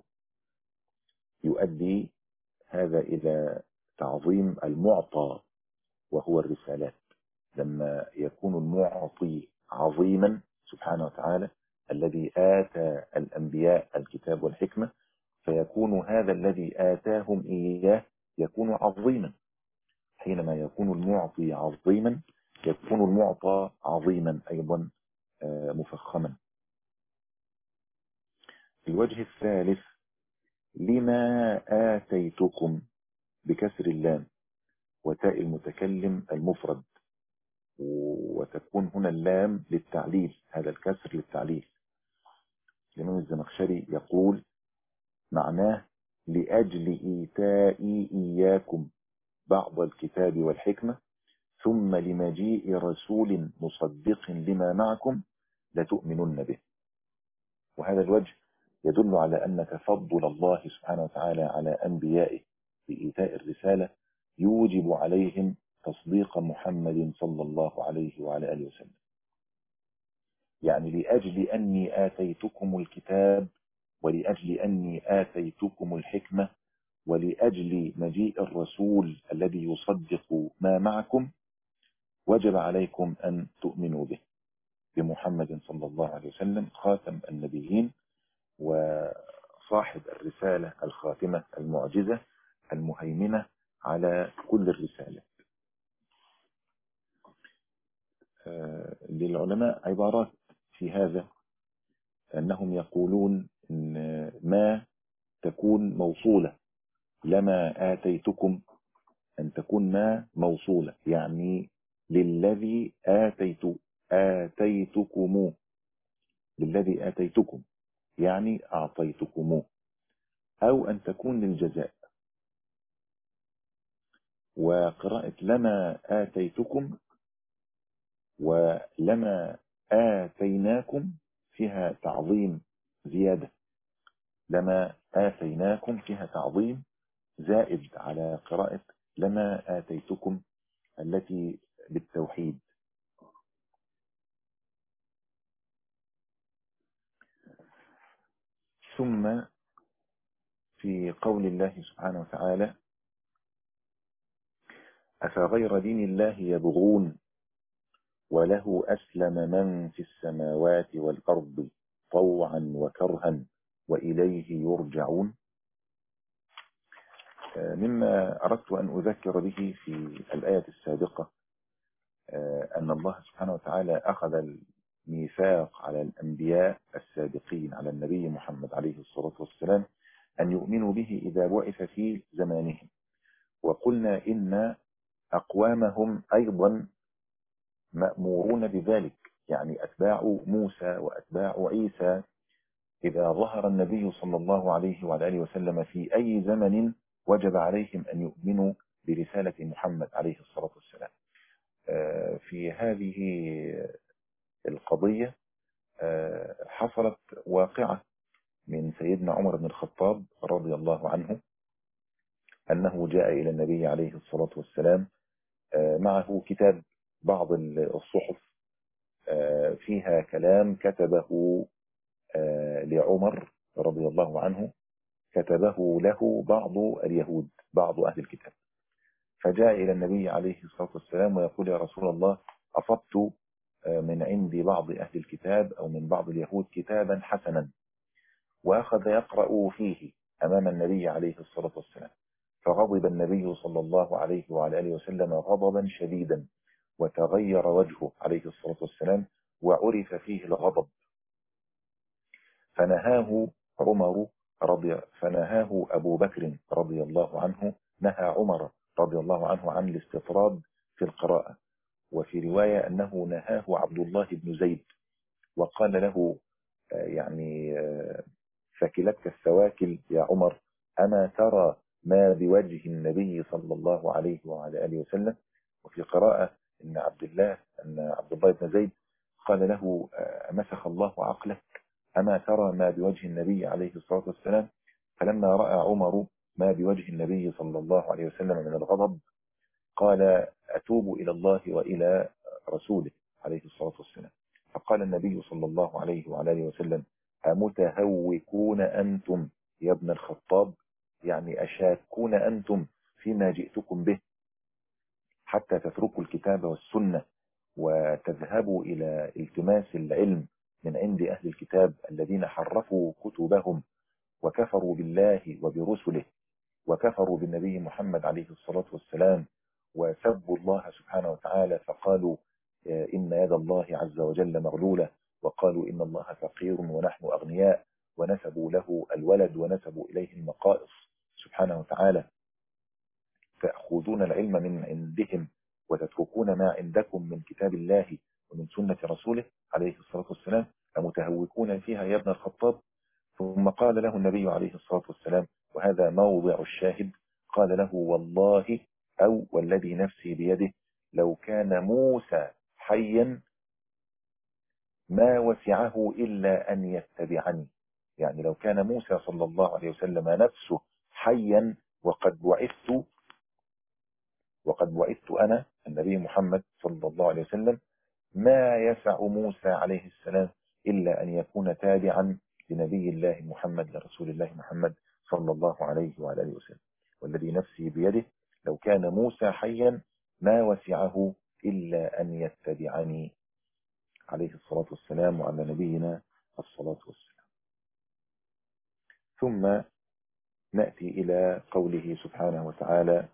يؤدي هذا إلى تعظيم المعطى وهو الرسالات. لما يكون المعطي عظيما سبحانه وتعالى الذي آتى الأنبياء الكتاب والحكمة، فيكون هذا الذي آتاهم إياه يكون عظيما. حينما يكون المعطي عظيما يكون المعطى عظيما أيضا مفخما. الوجه الثالث لما آتيتكم بكسر اللام وتاء المتكلم المفرد، وتكون هنا اللام للتعليل، هذا الكسر للتعليل. الإمام الزمخشري يقول معناه لأجل إيتائي إياكم بعض الكتاب والحكمة ثم لمجيء رسول مصدق لما معكم لتؤمنن به. وهذا الوجه يدل على أن تفضل الله سبحانه وتعالى على أنبيائه بإيتاء الرسالة يوجب عليهم تصديق محمد صلى الله عليه وعلى آله وسلم. يعني لأجل أني آتيتكم الكتاب ولأجل أني آتيتكم الحكمة ولأجل مجيء الرسول الذي يصدق ما معكم وجب عليكم أن تؤمنوا به، بمحمد صلى الله عليه وسلم خاتم النبيين وصاحب الرسالة الخاتمة المعجزة المهيمنة على كل الرسالة. للعلماء عبارات في هذا، أنهم يقولون إن ما تكون موصولة، لما آتيتكم أن تكون ما موصولة، يعني للذي آتيت آتيتكم للذي آتيتكم يعني أعطيتكم، أو أن تكون للجزاء. وقراءة لما آتيتكم ولما آتيناكم فيها تعظيم زيادة، لما آتيناكم فيها تعظيم زائد على قراءة لما آتيتكم التي بالتوحيد. ثم في قول الله سبحانه وتعالى أفغير دين الله يبغون وله أسلم من في السماوات والأرض طوعا وكرها وإليه يرجعون. مما أردت أن أذكر به في الآية السابقة أن الله سبحانه وتعالى أخذ الميثاق على الأنبياء السابقين على النبي محمد عليه الصلاة والسلام أن يؤمنوا به إذا بعث في زمانهم، وقلنا إن أقوامهم أيضا مأمورون بذلك، يعني أتباع موسى وأتباع عيسى إذا ظهر النبي صلى الله عليه وعلى آله وسلم في أي زمن وجب عليهم أن يؤمنوا برسالة محمد عليه الصلاة والسلام. في هذه القضية حصلت واقعة من سيدنا عمر بن الخطاب رضي الله عنه، أنه جاء إلى النبي عليه الصلاة والسلام معه كتاب، بعض الصحف فيها كلام كتبه لعمر رضي الله عنه، كتبه له بعض اليهود، بعض أهل الكتاب. فجاء إلى النبي عليه الصلاة والسلام ويقول يا رسول الله أصبت من عند بعض أهل الكتاب أو من بعض اليهود كتابا حسنا، وأخذ يقرأ فيه أمام النبي عليه الصلاة والسلام، فغضب النبي صلى الله عليه وعلى آله وسلم غضبا شديدا، وتغير وجهه عليه الصلاة والسلام وعرف فيه الغضب، فنهاه عمر رضي فنهاه أبو بكر رضي الله عنه، نهى عمر رضي الله عنه عن الاستطراد في القراءة. وفي رواية أنه نهاه عبد الله بن زيد وقال له يعني ثكلتك الثواكل يا عمر أما ترى ما بوجه النبي صلى الله عليه وعلى آله وسلم. وفي قراءة إن عبد الله أن عبد الله بن زيد قال له مسخ الله عقلك، أما ترى ما بوجه النبي عليه الصلاة والسلام. فلما رأى عمر ما بوجه النبي صلى الله عليه وسلم من الغضب قال أتوب إلى الله وإلى رسوله عليه الصلاة والسلام. فقال النبي صلى الله عليه وعلى آله وسلم أمتهوكون أنتم يا ابن الخطاب، يعني أشاكون أنتم فيما جئتكم به حتى تتركوا الكتاب والسنة وتذهبوا إلى التماس العلم من عند أهل الكتاب الذين حرفوا كتبهم وكفروا بالله وبرسله وكفروا بالنبي محمد عليه الصلاة والسلام وسبوا الله سبحانه وتعالى فقالوا إن يد الله عز وجل مغلولة، وقالوا إن الله فقير ونحن أغنياء، ونسبوا له الولد ونسبوا إليه المقائص سبحانه وتعالى. تأخذون العلم من عندهم وتتركون ما عندكم من كتاب الله ومن سنة رسوله عليه الصلاة والسلام، أمتهوكون فيها يا ابن الخطاب. ثم قال له النبي عليه الصلاة والسلام، وهذا موضع الشاهد، قال له والله أو والذي نفسي بيده لو كان موسى حيا ما وسعه إلا أن يتبعني. يعني لو كان موسى صلى الله عليه وسلم نفسه حيا وقد بعثت وقد بعثت أنا النبي محمد صلى الله عليه وسلم ما يسع موسى عليه السلام إلا أن يكون تابعا لنبي الله محمد لرسول الله محمد صلى الله عليه وعلى آله وسلم. والذي نفسي بيده لو كان موسى حيا ما وسعه إلا أن يتبعني عليه الصلاة والسلام وعلى نبينا الصلاة والسلام. ثم نأتي إلى قوله سبحانه وتعالى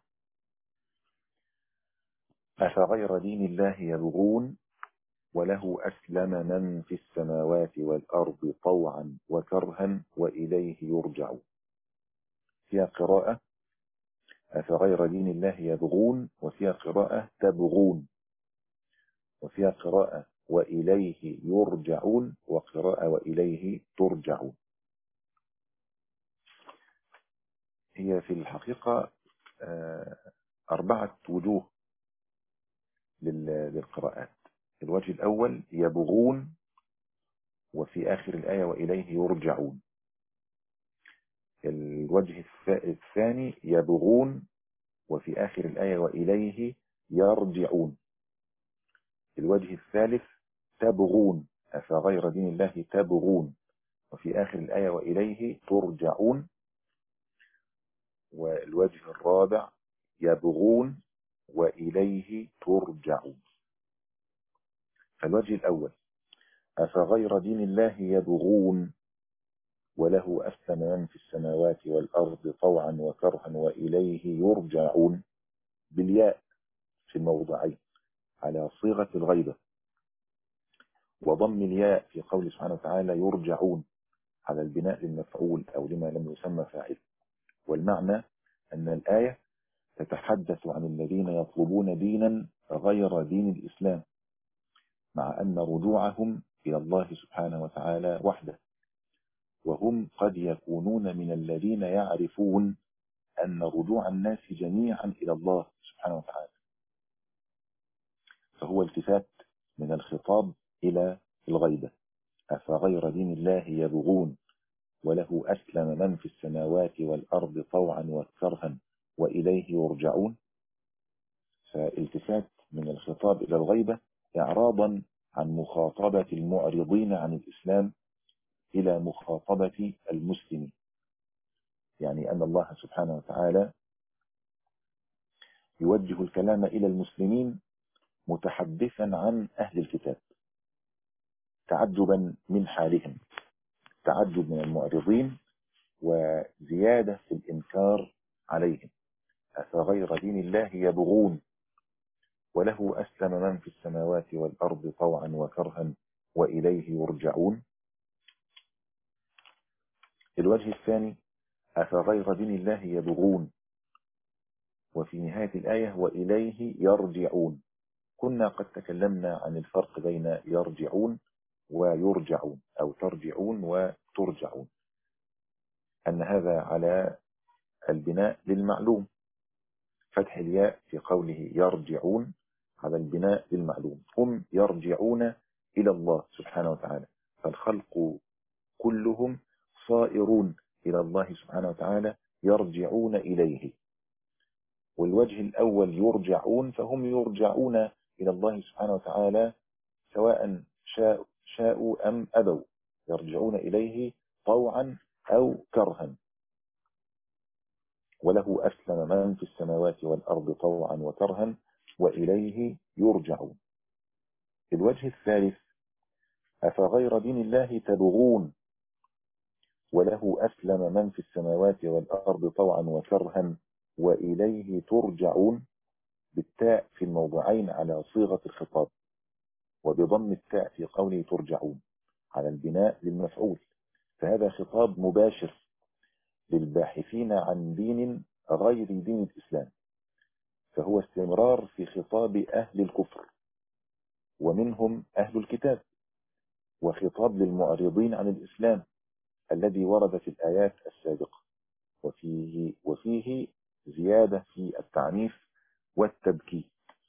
أفغير دين الله يبغون وله أسلم من في السماوات والأرض طوعا وكرها وإليه يرجعون. فيها قراءة أفغير دين الله يبغون، وفيها قراءة تبغون، وفيها قراءة وإليه يرجعون، وقراءة وإليه ترجعون. هي في الحقيقة أربعة وجوه للقراءات. الوجه الأول يبغون، وفي آخر الآية وإليه يرجعون. الوجه الثاني يبغون، وفي آخر الآية وإليه يرجعون. الوجه الثالث تبغون، أفغير دين الله تبغون، وفي آخر الآية وإليه ترجعون. والوجه الرابع يبغون وإليه ترجعون. فالوجه الأول أفغير دين الله يبغون وله أسلم من في السماوات والأرض طوعا وكرها وإليه يرجعون بالياء في الموضعين على صيغة الغيبة، وضم الياء في قول سبحانه وتعالى يرجعون على البناء للمفعول أو لما لم يسمى فاعل. والمعنى أن الآية تتحدث عن الذين يطلبون دينا غير دين الإسلام، مع أن رجوعهم إلى الله سبحانه وتعالى وحده، وهم قد يكونون من الذين يعرفون أن رجوع الناس جميعا إلى الله سبحانه وتعالى. فهو التفات من الخطاب إلى الغيبة. أفغير دين الله يبغون وله أسلم من في السماوات والأرض طوعا وكرها وإليه يرجعون. فالتفات من الخطاب إلى الغيبة إعراضا عن مخاطبة المعرضين عن الإسلام إلى مخاطبة المسلمين. يعني أن الله سبحانه وتعالى يوجه الكلام إلى المسلمين متحدثا عن أهل الكتاب تعجبا من حالهم، تعجب من المعرضين وزيادة في الإنكار عليهم. أفغير دين الله يبغون وله أسلم من في السماوات والأرض طوعا وكرها وإليه يرجعون. الوجه الثاني أفغير دين الله يبغون، وفي نهاية الآية وإليه يرجعون. كنا قد تكلمنا عن الفرق بين يرجعون ويرجعون أو ترجعون وترجعون، أن هذا على البناء للمعلوم، فتح الياء في قوله يرجعون على البناء للمعلوم، هم يرجعون إلى الله سبحانه وتعالى، فالخلق كلهم صائرون إلى الله سبحانه وتعالى يرجعون إليه. والوجه الأول يرجعون، فهم يرجعون إلى الله سبحانه وتعالى سواء شاء شاءوا أم أبوا، يرجعون إليه طوعا أو كرها. وله أسلم من في السماوات والأرض طوعا وكرها وإليه يرجعون. الوجه الثالث أفغير دين الله تبغون وله أسلم من في السماوات والأرض طوعا وكرها وإليه ترجعون، بالتاء في الموضعين على صيغة الخطاب، وبضم التاء في قوله ترجعون على البناء للمفعول، فهذا خطاب مباشر للباحثين عن دين غير دين الإسلام، فهو استمرار في خطاب أهل الكفر ومنهم أهل الكتاب، وخطاب للمعرضين عن الإسلام الذي ورد في الآيات السابقة، وفيه, وفيه زيادة في التعنيف والتبكيت.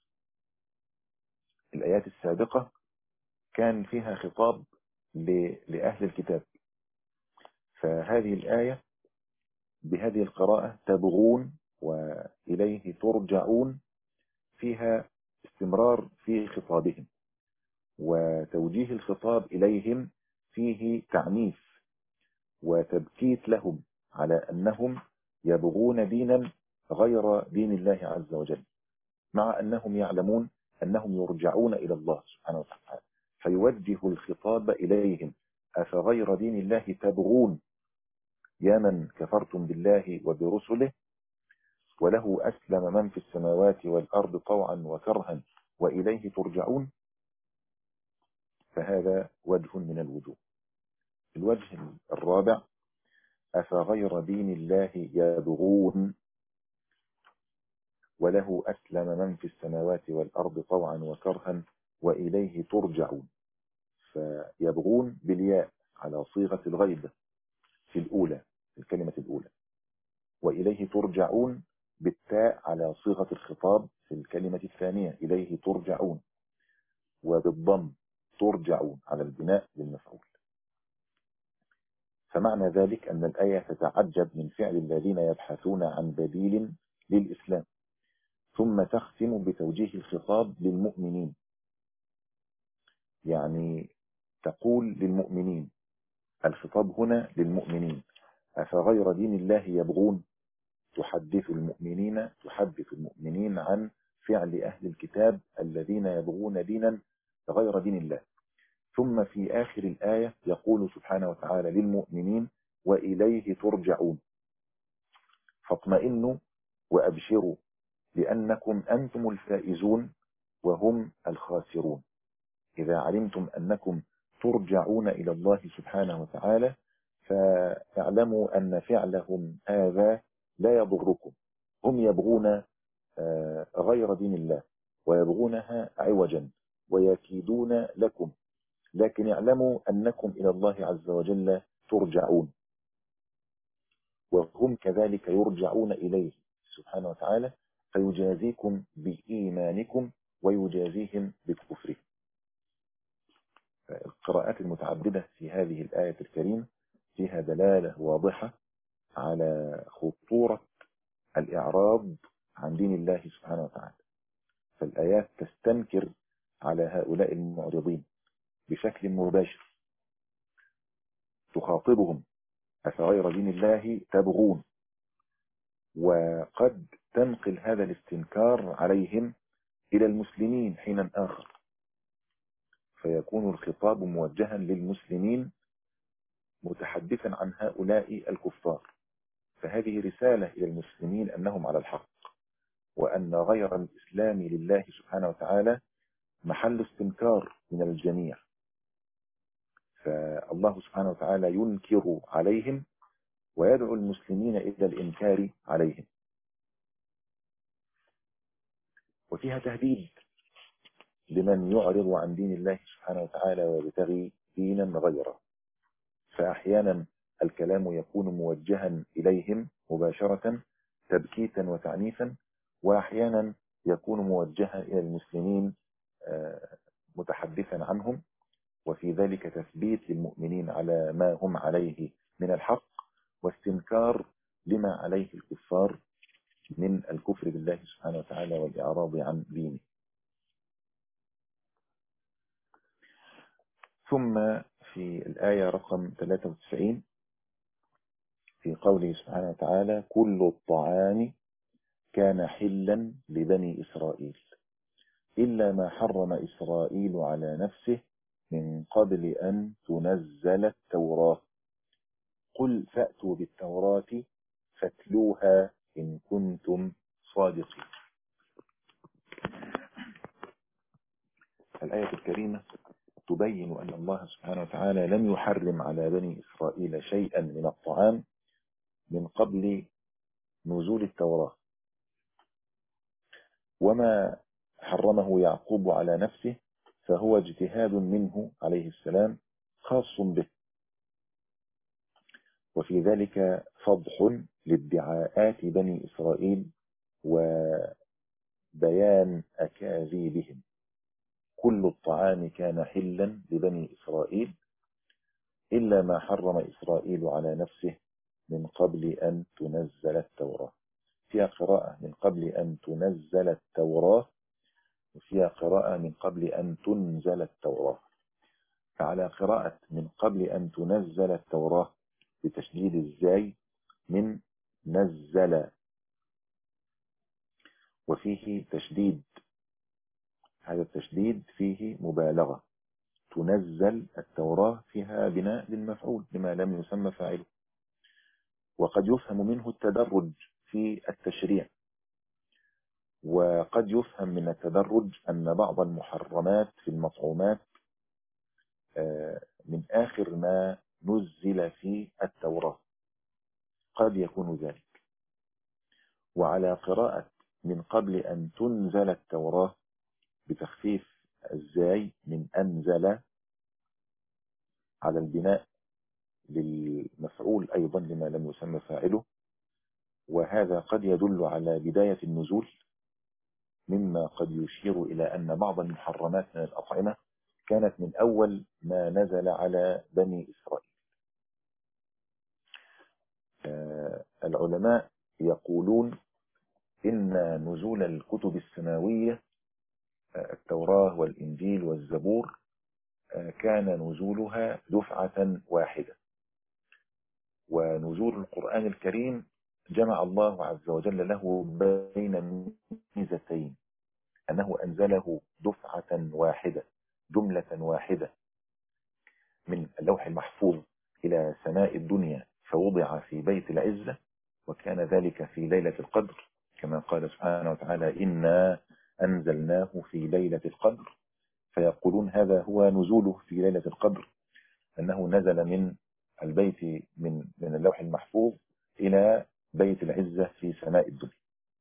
الآيات السابقة كان فيها خطاب لأهل الكتاب، فهذه الآية بهذه القراءة تبغون وإليه ترجعون فيها استمرار في خطابهم، وتوجيه الخطاب إليهم فيه تعنيف وتبكيت لهم على أنهم يبغون دينا غير دين الله عز وجل، مع أنهم يعلمون أنهم يرجعون إلى الله سبحانه وتعالى، فيوجه الخطاب إليهم أفغير دين الله تبغون يا من كفرتم بالله وبرسله وله أسلم من في السماوات والأرض طوعا وكرها وإليه ترجعون، فهذا وجه من الوجوه. الوجه الرابع أفغير دين الله يبغون وله أسلم من في السماوات والأرض طوعا وكرها وإليه ترجعون، فيبغون بالياء على صيغة الغيبة في الأولى، في الكلمة الأولى، وإليه ترجعون بالتاء على صيغة الخطاب في الكلمة الثانية إليه ترجعون، وبالضم ترجعون على البناء للمفعول. فمعنى ذلك أن الآية تتعجب من فعل الذين يبحثون عن بديل للإسلام، ثم تختم بتوجيه الخطاب للمؤمنين، يعني تقول للمؤمنين، الخطاب هنا للمؤمنين، أفغير دين الله يبغون، تحدث المؤمنين تحدث المؤمنين عن فعل أهل الكتاب الذين يبغون دينا غير دين الله. ثم في آخر الآية يقول سبحانه وتعالى للمؤمنين وإليه ترجعون، فاطمئنوا وأبشروا لأنكم أنتم الفائزون وهم الخاسرون. إذا علمتم أنكم ترجعون إلى الله سبحانه وتعالى فاعلموا أن فعلهم هذا لا يضركم، هم يبغون غير دين الله ويبغونها عوجا ويكيدون لكم، لكن اعلموا أنكم إلى الله عز وجل ترجعون، وهم كذلك يرجعون إليه سبحانه وتعالى فيجازيكم بإيمانكم ويجازيهم بكفرهم. القراءات المتعددة في هذه الآية الكريمة فيها دلالة واضحة على خطورة الإعراض عن دين الله سبحانه وتعالى، فالآيات تستنكر على هؤلاء المعرضين بشكل مباشر، تخاطبهم أفغير دين الله تبغون، وقد تنقل هذا الاستنكار عليهم إلى المسلمين حينا آخر، فيكون الخطاب موجها للمسلمين متحدثا عن هؤلاء الكفار، فهذه رسالة إلى المسلمين أنهم على الحق، وأن غير الإسلام لله سبحانه وتعالى محل استنكار من الجميع، فالله سبحانه وتعالى ينكر عليهم ويدعو المسلمين إلى الإنكار عليهم. وفيها تهديد لمن يعرض عن دين الله سبحانه وتعالى ويبتغي دينا غيره، فأحيانا الكلام يكون موجها إليهم مباشرة تبكيتا وتعنيفا، وأحيانا يكون موجها إلى المسلمين متحدثا عنهم، وفي ذلك تثبيت للمؤمنين على ما هم عليه من الحق، واستنكار لما عليه الكفار من الكفر بالله سبحانه وتعالى والإعراض عن دينه. ثم في الآية رقم ثلاثة وتسعين في قوله سبحانه وتعالى: كل الطعام كان حلا لبني إسرائيل إلا ما حرم إسرائيل على نفسه من قبل أن تنزل التوراة قل فأتوا بالتوراة فاتلوها إن كنتم صادقين. الآية الكريمة تبين أن الله سبحانه وتعالى لم يحرم على بني إسرائيل شيئا من الطعام من قبل نزول التوراة، وما حرمه يعقوب على نفسه فهو اجتهاد منه عليه السلام خاص به، وفي ذلك فضح لادعاءات بني إسرائيل وبيان أكاذيبهم. كل الطعام كان حلا لبني إسرائيل إلا ما حرم إسرائيل على نفسه من قبل أن تنزل التوراة. فيها قراءة من قبل أن تنزل التوراة، وفيها قراءة من قبل أن تنزل التوراة. فعلى قراءة من قبل أن تنزل التوراة بتشديد الزاي من نزل، وفيه تشديد، هذا التشديد فيه مبالغة. تنزل التوراة فيها بناء للمفعول لما لم يسمى فاعله، وقد يفهم منه التدرج في التشريع، وقد يفهم من التدرج أن بعض المحرمات في المطعومات من آخر ما نزل في التوراة، قد يكون ذلك. وعلى قراءة من قبل أن تنزل التوراة بتخفيف الزاي من أنزل على البناء للمفعول أيضا لما لم يسمى فاعله، وهذا قد يدل على بداية النزول، مما قد يشير إلى أن بعض المحرمات من الأطعمة كانت من أول ما نزل على بني إسرائيل. آه العلماء يقولون إن نزول الكتب السماوية آه التوراة والإنجيل والزبور آه كان نزولها دفعة واحدة، ونزول القرآن الكريم جمع الله عز وجل له بين ميزتين: أنه أنزله دفعة واحدة جملة واحدة من اللوح المحفوظ إلى سماء الدنيا، فوضع في بيت العزة، وكان ذلك في ليلة القدر، كما قال سبحانه وتعالى: إنا أنزلناه في ليلة القدر. فيقولون هذا هو نزوله في ليلة القدر، أنه نزل من البيت من من اللوح المحفوظ إلى بيت العزة في سماء الدنيا.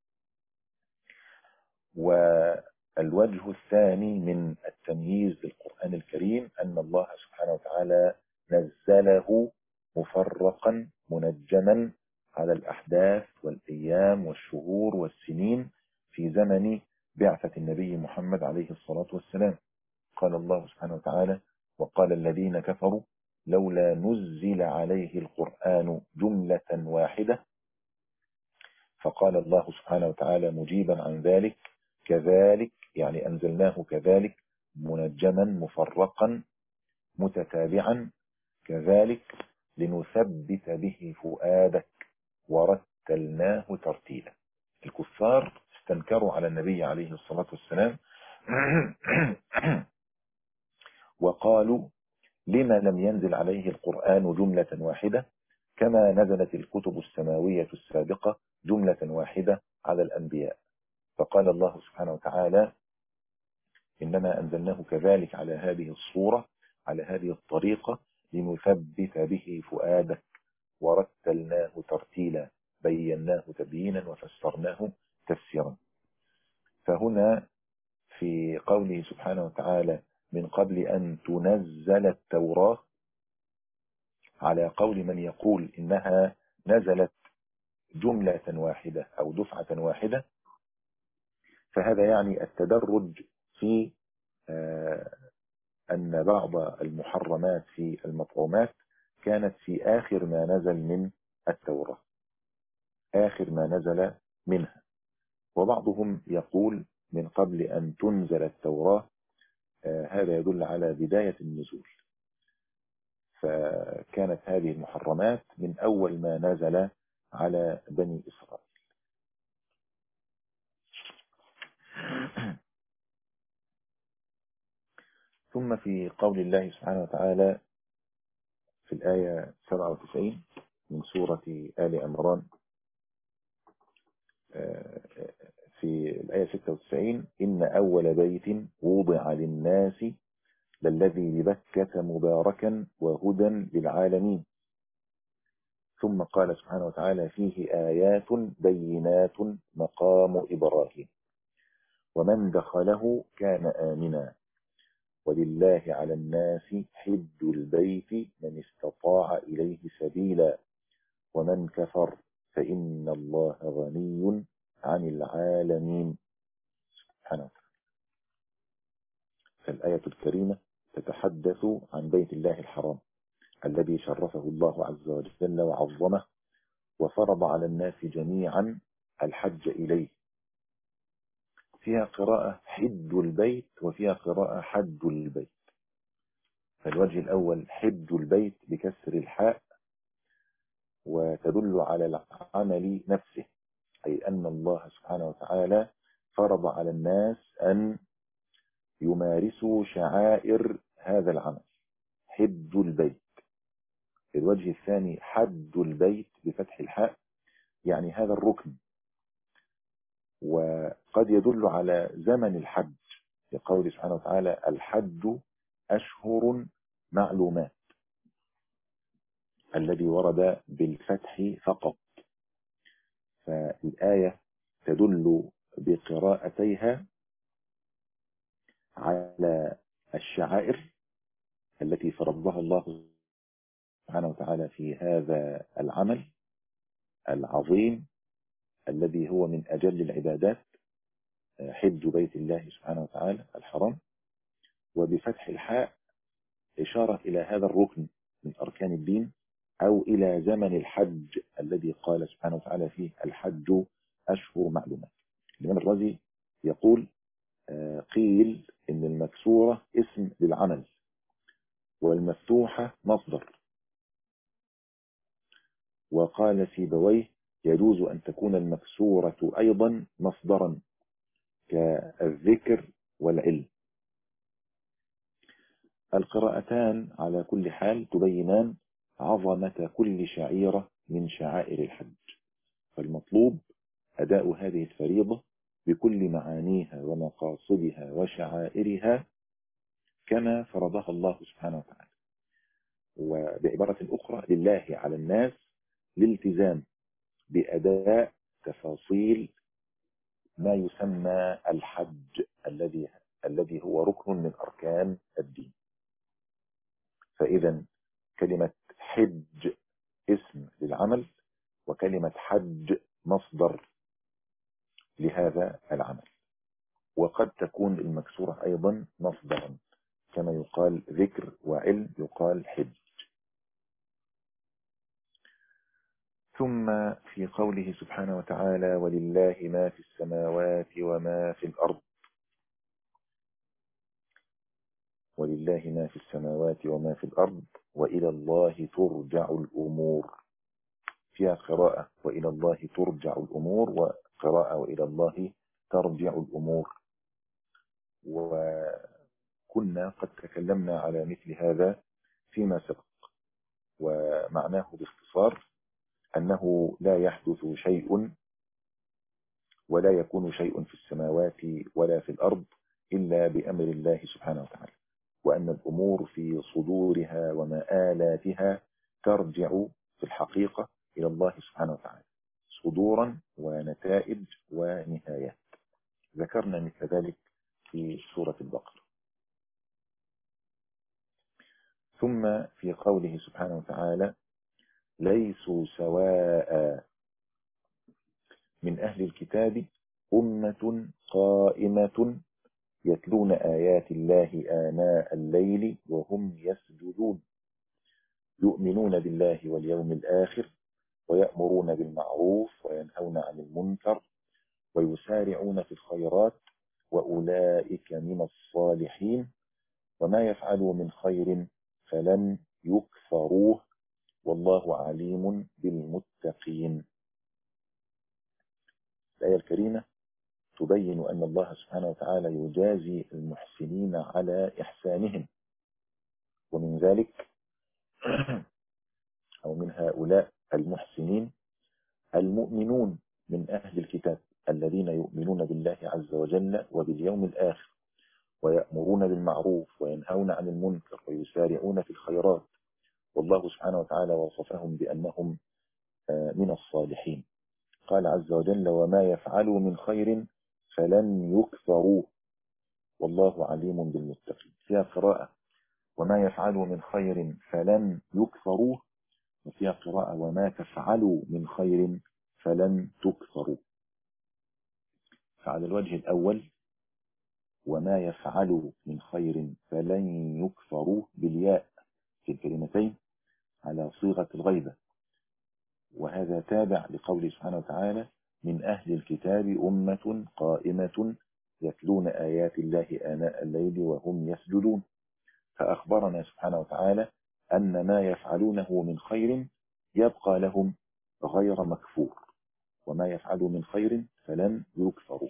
والوجه الثاني من التمييز للقرآن الكريم أن الله سبحانه وتعالى نزله مفرقا منجما على الأحداث والأيام والشهور والسنين في زمن بعثة النبي محمد عليه الصلاة والسلام. قال الله سبحانه وتعالى: وقال الذين كفروا لولا نزل عليه القرآن جملة واحدة. فقال الله سبحانه وتعالى مجيبا عن ذلك: كذلك، يعني أنزلناه كذلك منجما مفرقا متتابعا، كذلك لنثبت به فؤادك ورتلناه ترتيلا. الكفار استنكروا على النبي عليه الصلاة والسلام وقالوا: لما لم ينزل عليه القرآن جملة واحدة كما نزلت الكتب السماوية السابقة جملة واحدة على الأنبياء؟ فقال الله سبحانه وتعالى: إنما أنزلناه كذلك على هذه الصورة، على هذه الطريقة، لنثبت به فؤادك ورتلناه ترتيلا، بيناه تبيينا وفسرناه تفسيرا. فهنا في قوله سبحانه وتعالى: من قبل أن تنزل التوراة، على قول من يقول إنها نزلت جملة واحدة أو دفعة واحدة، فهذا يعني التدرج في أن بعض المحرمات في المطعومات كانت في آخر ما نزل من التوراة، آخر ما نزل منها. وبعضهم يقول من قبل أن تنزل التوراة، هذا يدل على بداية النزول، فكانت هذه المحرمات من أول ما نزل على بني إسرائيل. ثم في قول الله سبحانه وتعالى في الآية سبعة وتسعين من سورة آل عمران، في الآية ستة وتسعين: إن أول بيت وضع للناس للذي ببكة مباركا وهدى للعالمين. ثم قال سبحانه وتعالى: فيه آيات بينات مقام إبراهيم ومن دخله كان آمنا ولله على الناس حج البيت من استطاع إليه سبيلا ومن كفر فإن الله غني عن العالمين سبحانه وتعالى. فالآية الكريمة تتحدث عن بيت الله الحرام الذي شرفه الله عز وجل وعظمه وفرض على الناس جميعا الحج إليه. فيها قراءة حج البيت وفيها قراءة حج البيت. فالوجه الأول حج البيت بكسر الحاء، وتدل على العمل نفسه، أي أن الله سبحانه وتعالى فرض على الناس أن يمارسوا شعائر هذا العمل، حج البيت. الوجه الثاني حج البيت بفتح الحاء، يعني هذا الركن، وقد يدل على زمن الحج لقول سبحانه وتعالى: الحج أشهر معلومات، الذي ورد بالفتح فقط. فالآية تدل بقراءتيها على الشعائر التي فرضها الله سبحانه وتعالى في هذا العمل العظيم الذي هو من أجل العبادات، حج بيت الله سبحانه وتعالى الحرام. وبفتح الحاء إشارة إلى هذا الركن من أركان الدين، أو إلى زمن الحج الذي قال سبحانه وتعالى فيه: الحج أشهر معلومات. الإمام الرازي يقول: قيل إن المكسورة اسم للعمل والمفتوحة مصدر. وقال سيبويه: يجوز أن تكون المكسورة أيضا مصدرا كالذكر والعلم. القراءتان على كل حال تبينان عظمة كل شعيرة من شعائر الحج، فالمطلوب أداء هذه الفريضة بكل معانيها ومقاصدها وشعائرها كما فرضها الله سبحانه وتعالى. وبعبارة أخرى: لله على الناس للالتزام بأداء تفاصيل ما يسمى الحج الذي الذي هو ركن من أركان الدين. فإذا كلمة حج اسم للعمل، وكلمة حج مصدر لهذا العمل. وقد تكون المكسورة أيضا مصدرا، كما يقال ذكر وعلم يقال حج. ثم في قوله سبحانه وتعالى: ولله ما في السماوات وما في الأرض. ولله ما في السماوات وما في الأرض وإلى الله ترجع الأمور. فيها قراءة وإلى الله ترجع الأمور، وقراءة وإلى الله ترجع الأمور. وكنا قد تكلمنا على مثل هذا فيما سبق، ومعناه باختصار أنه لا يحدث شيء ولا يكون شيء في السماوات ولا في الأرض إلا بأمر الله سبحانه وتعالى، وأن الأمور في صدورها ومآلاتها ترجع في الحقيقة إلى الله سبحانه وتعالى، صدورا ونتائج ونهايات. ذكرنا مثل ذلك في سورة البقرة. ثم في قوله سبحانه وتعالى ليسوا سواء من أهل الكتاب أمة قائمة يتلون آيات الله آناء الليل وهم يسجدون يؤمنون بالله واليوم الآخر ويأمرون بالمعروف وينهون عن المنكر ويسارعون في الخيرات وأولئك من الصالحين وما يفعلوا من خير فلن يكفروه والله عليم بالمتقين. الآية الكريمة تبين أن الله سبحانه وتعالى يجازي المحسنين على إحسانهم، ومن ذلك أو من هؤلاء المحسنين المؤمنون من أهل الكتاب الذين يؤمنون بالله عز وجل وباليوم الآخر ويأمرون بالمعروف وينهون عن المنكر ويسارعون في الخيرات، والله سبحانه وتعالى وصفهم بأنهم من الصالحين. قال عز وجل وما يفعلوا من خير فلن يكفروه والله عليم بالمتقين. فيها قراءة وما يفعلوا من خير فلن يكفروه، وفيها قراءة وما تفعلوا من خير فلن تكفروا. فعلى الوجه الأول وما يفعلوا من خير فلن يكفروا بالياء في الكلمتين على صيغة الغيبة، وهذا تابع لقوله سبحانه وتعالى من أهل الكتاب أمة قائمة يتلون آيات الله آناء الليل وهم يسجدون، فأخبرنا سبحانه وتعالى أن ما يفعلونه من خير يبقى لهم غير مكفور، وما يفعلوا من خير فلن يكفروا.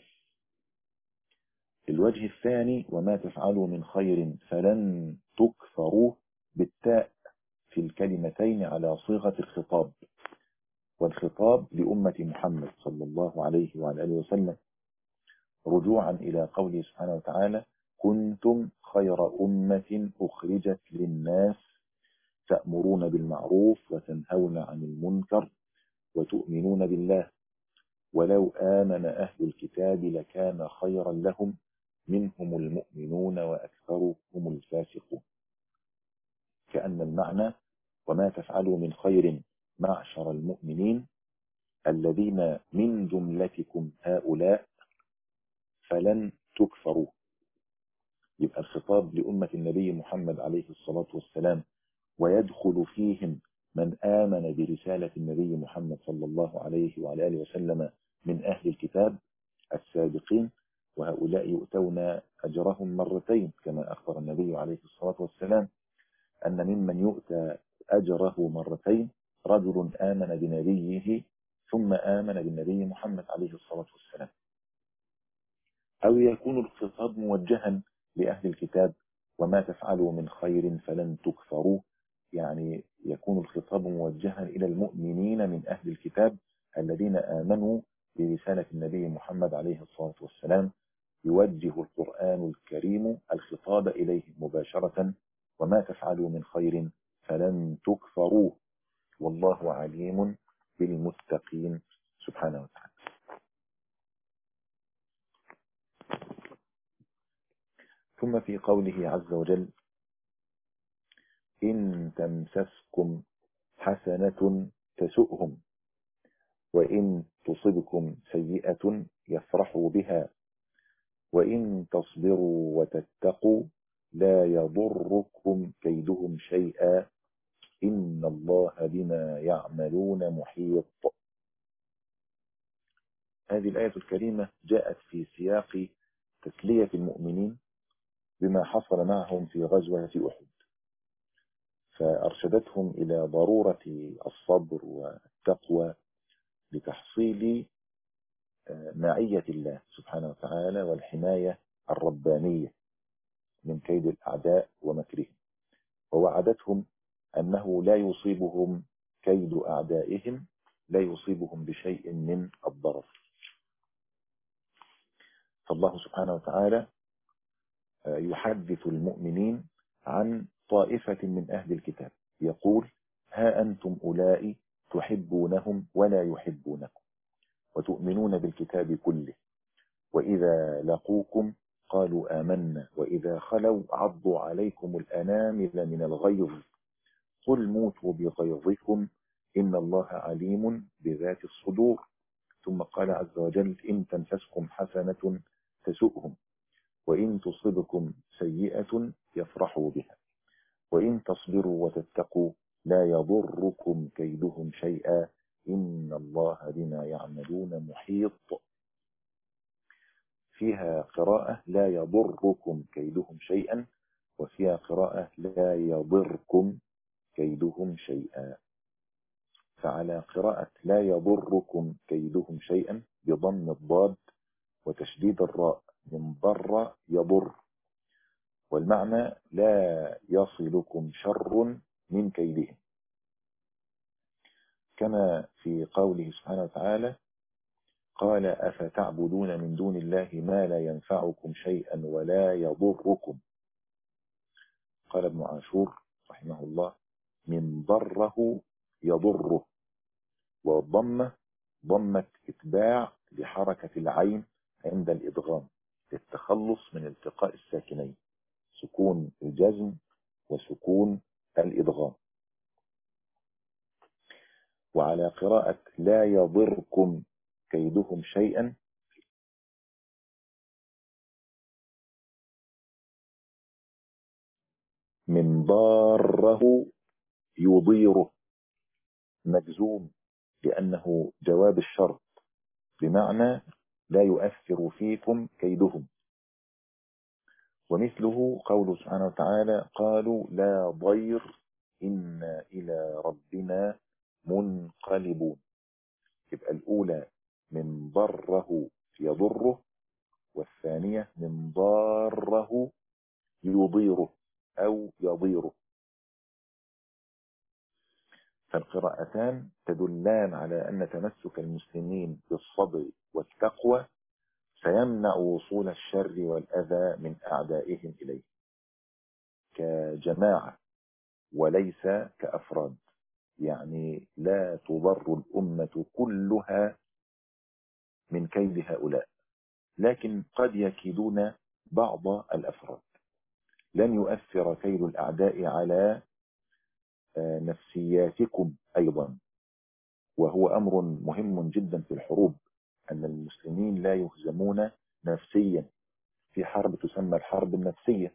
الوجه الثاني وما تفعلوا من خير فلن تكفروا بالتاء في الكلمتين على صيغة الخطاب، والخطاب لأمة محمد صلى الله عليه وعلى آله وسلم رجوعا إلى قوله سبحانه وتعالى كنتم خير أمة أخرجت للناس تأمرون بالمعروف وتنهون عن المنكر وتؤمنون بالله ولو آمن أهل الكتاب لكان خيرا لهم منهم المؤمنون وأكثرهم الفاسقون. كأن المعنى وما تفعلوا من خير معشر المؤمنين الذين من جملتكم هؤلاء فلن تكفروا. يبقى الخطاب لأمة النبي محمد عليه الصلاة والسلام، ويدخل فيهم من آمن برسالة النبي محمد صلى الله عليه وعلى آله وسلم من أهل الكتاب السابقين، وهؤلاء يؤتون أجرهم مرتين كما أخبر النبي عليه الصلاة والسلام أن ممن يؤتى أجره مرتين رجل آمن بنبيه ثم آمن بالنبي محمد عليه الصلاة والسلام. أو يكون الخطاب موجها لأهل الكتاب وما تفعلوا من خير فلن تكفروا، يعني يكون الخطاب موجها إلى المؤمنين من أهل الكتاب الذين آمنوا برسالة النبي محمد عليه الصلاة والسلام، يوجه القرآن الكريم الخطاب إليهم مباشرة وما تفعلوا من خير فلن تكفروا والله عليم بالمتقين سبحانه وتعالى. ثم في قوله عز وجل إن تمسسكم حسنة تسؤهم وإن تصبكم سيئة يفرحوا بها وإن تصبروا وتتقوا لا يضركم كيدهم شيئا إن الله بما يعملون محيط. هذه الآية الكريمة جاءت في سياق تسلية المؤمنين بما حصل معهم في غزوة أحد، فأرشدتهم إلى ضرورة الصبر والتقوى لتحصيل معية الله سبحانه وتعالى والحماية الربانية من كيد الأعداء ومكرهم، ووعدتهم أنه لا يصيبهم كيد أعدائهم لا يصيبهم بشيء من الضرر. فالله سبحانه وتعالى يحدث المؤمنين عن طائفة من أهل الكتاب يقول ها أنتم أولئك تحبونهم ولا يحبونكم وتؤمنون بالكتاب كله وإذا لقوكم قالوا آمنا وإذا خلوا عضوا عليكم الأنامل من الغيظ قل موتوا بغيظكم إن الله عليم بذات الصدور. ثم قال عز وجل إن تمسسكم حسنة تسؤهم وإن تصبكم سيئة يفرحوا بها وإن تصبروا وتتقوا لا يضركم كيدهم شيئا إن الله بما يعملون محيط. فيها قراءة لا يضركم كيدهم شيئا وفيها قراءة لا يضركم كيدهم شيئا. فعلى قراءة لا يضركم كيدهم شيئا بضم الضاد وتشديد الراء من ضر يضر، والمعنى لا يصلكم شر من كيدهم، كما في قوله سبحانه وتعالى قال أفتعبدون من دون الله ما لا ينفعكم شيئا ولا يضركم. قال ابن عاشور رحمه الله من ضره يضره، والضمة ضمة اتباع لحركة العين عند الإدغام للتخلص من التقاء الساكنين، سكون الجزم وسكون الإدغام. وعلى قراءة لا يضركم كيدهم شيئا من ضاره يضيره مجزوم لأنه جواب الشرط بمعنى لا يؤثر فيكم كيدهم. ومثله قوله سبحانه وتعالى قالوا لا ضير إنا إلى ربنا منقلبون. يبقى الأولى من ضره يضره، والثانية من ضاره يضيره أو يضيره. فالقراءتان تدلان على أن تمسك المسلمين بالصبر والتقوى سيمنع وصول الشر والأذى من أعدائهم إليه كجماعة وليس كأفراد، يعني لا تضر الأمة كلها من كيد هؤلاء، لكن قد يكيدون بعض الأفراد. لن يؤثر كيد الأعداء على نفسياتكم أيضا، وهو أمر مهم جدا في الحروب أن المسلمين لا يهزمون نفسيا في حرب تسمى الحرب النفسية،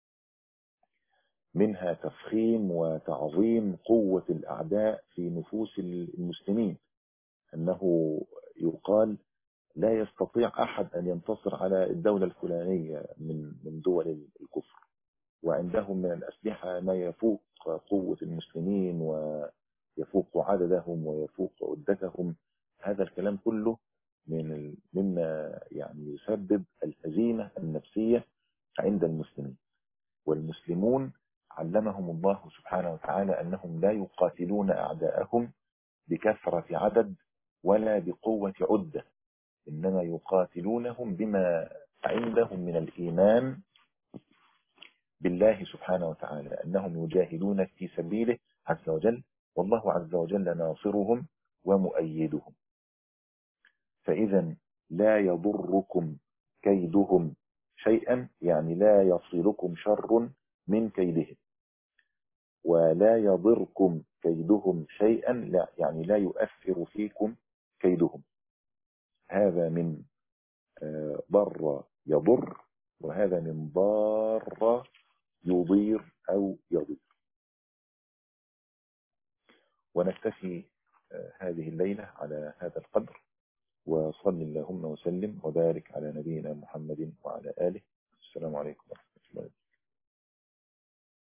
منها تفخيم وتعظيم قوة الأعداء في نفوس المسلمين، أنه يقال لا يستطيع أحد أن ينتصر على الدولة الفلانية من من دول الكفر، وعندهم من الأسلحة ما يفوق قوة المسلمين ويفوق عددهم ويفوق عدتهم. هذا الكلام كله من مما يعني يسبب الهزيمة النفسية عند المسلمين. والمسلمون علمهم الله سبحانه وتعالى أنهم لا يقاتلون أعداءهم بكثرة عدد ولا بقوة عدة، إنما يقاتلونهم بما عندهم من الإيمان بالله سبحانه وتعالى، أنهم يجاهدون في سبيله عز وجل، والله عز وجل ناصرهم ومؤيدهم. فإذا لا يضركم كيدهم شيئا يعني لا يصلكم شر من كيدهم، ولا يضركم كيدهم شيئا لا يعني لا يؤثر فيكم كيدهم. هذا من ضر يضر، وهذا من ضار يضير أو يضير. ونكتفي هذه الليلة على هذا القدر، وصل اللهم وسلم وبارك على نبينا محمد وعلى آله. السلام عليكم.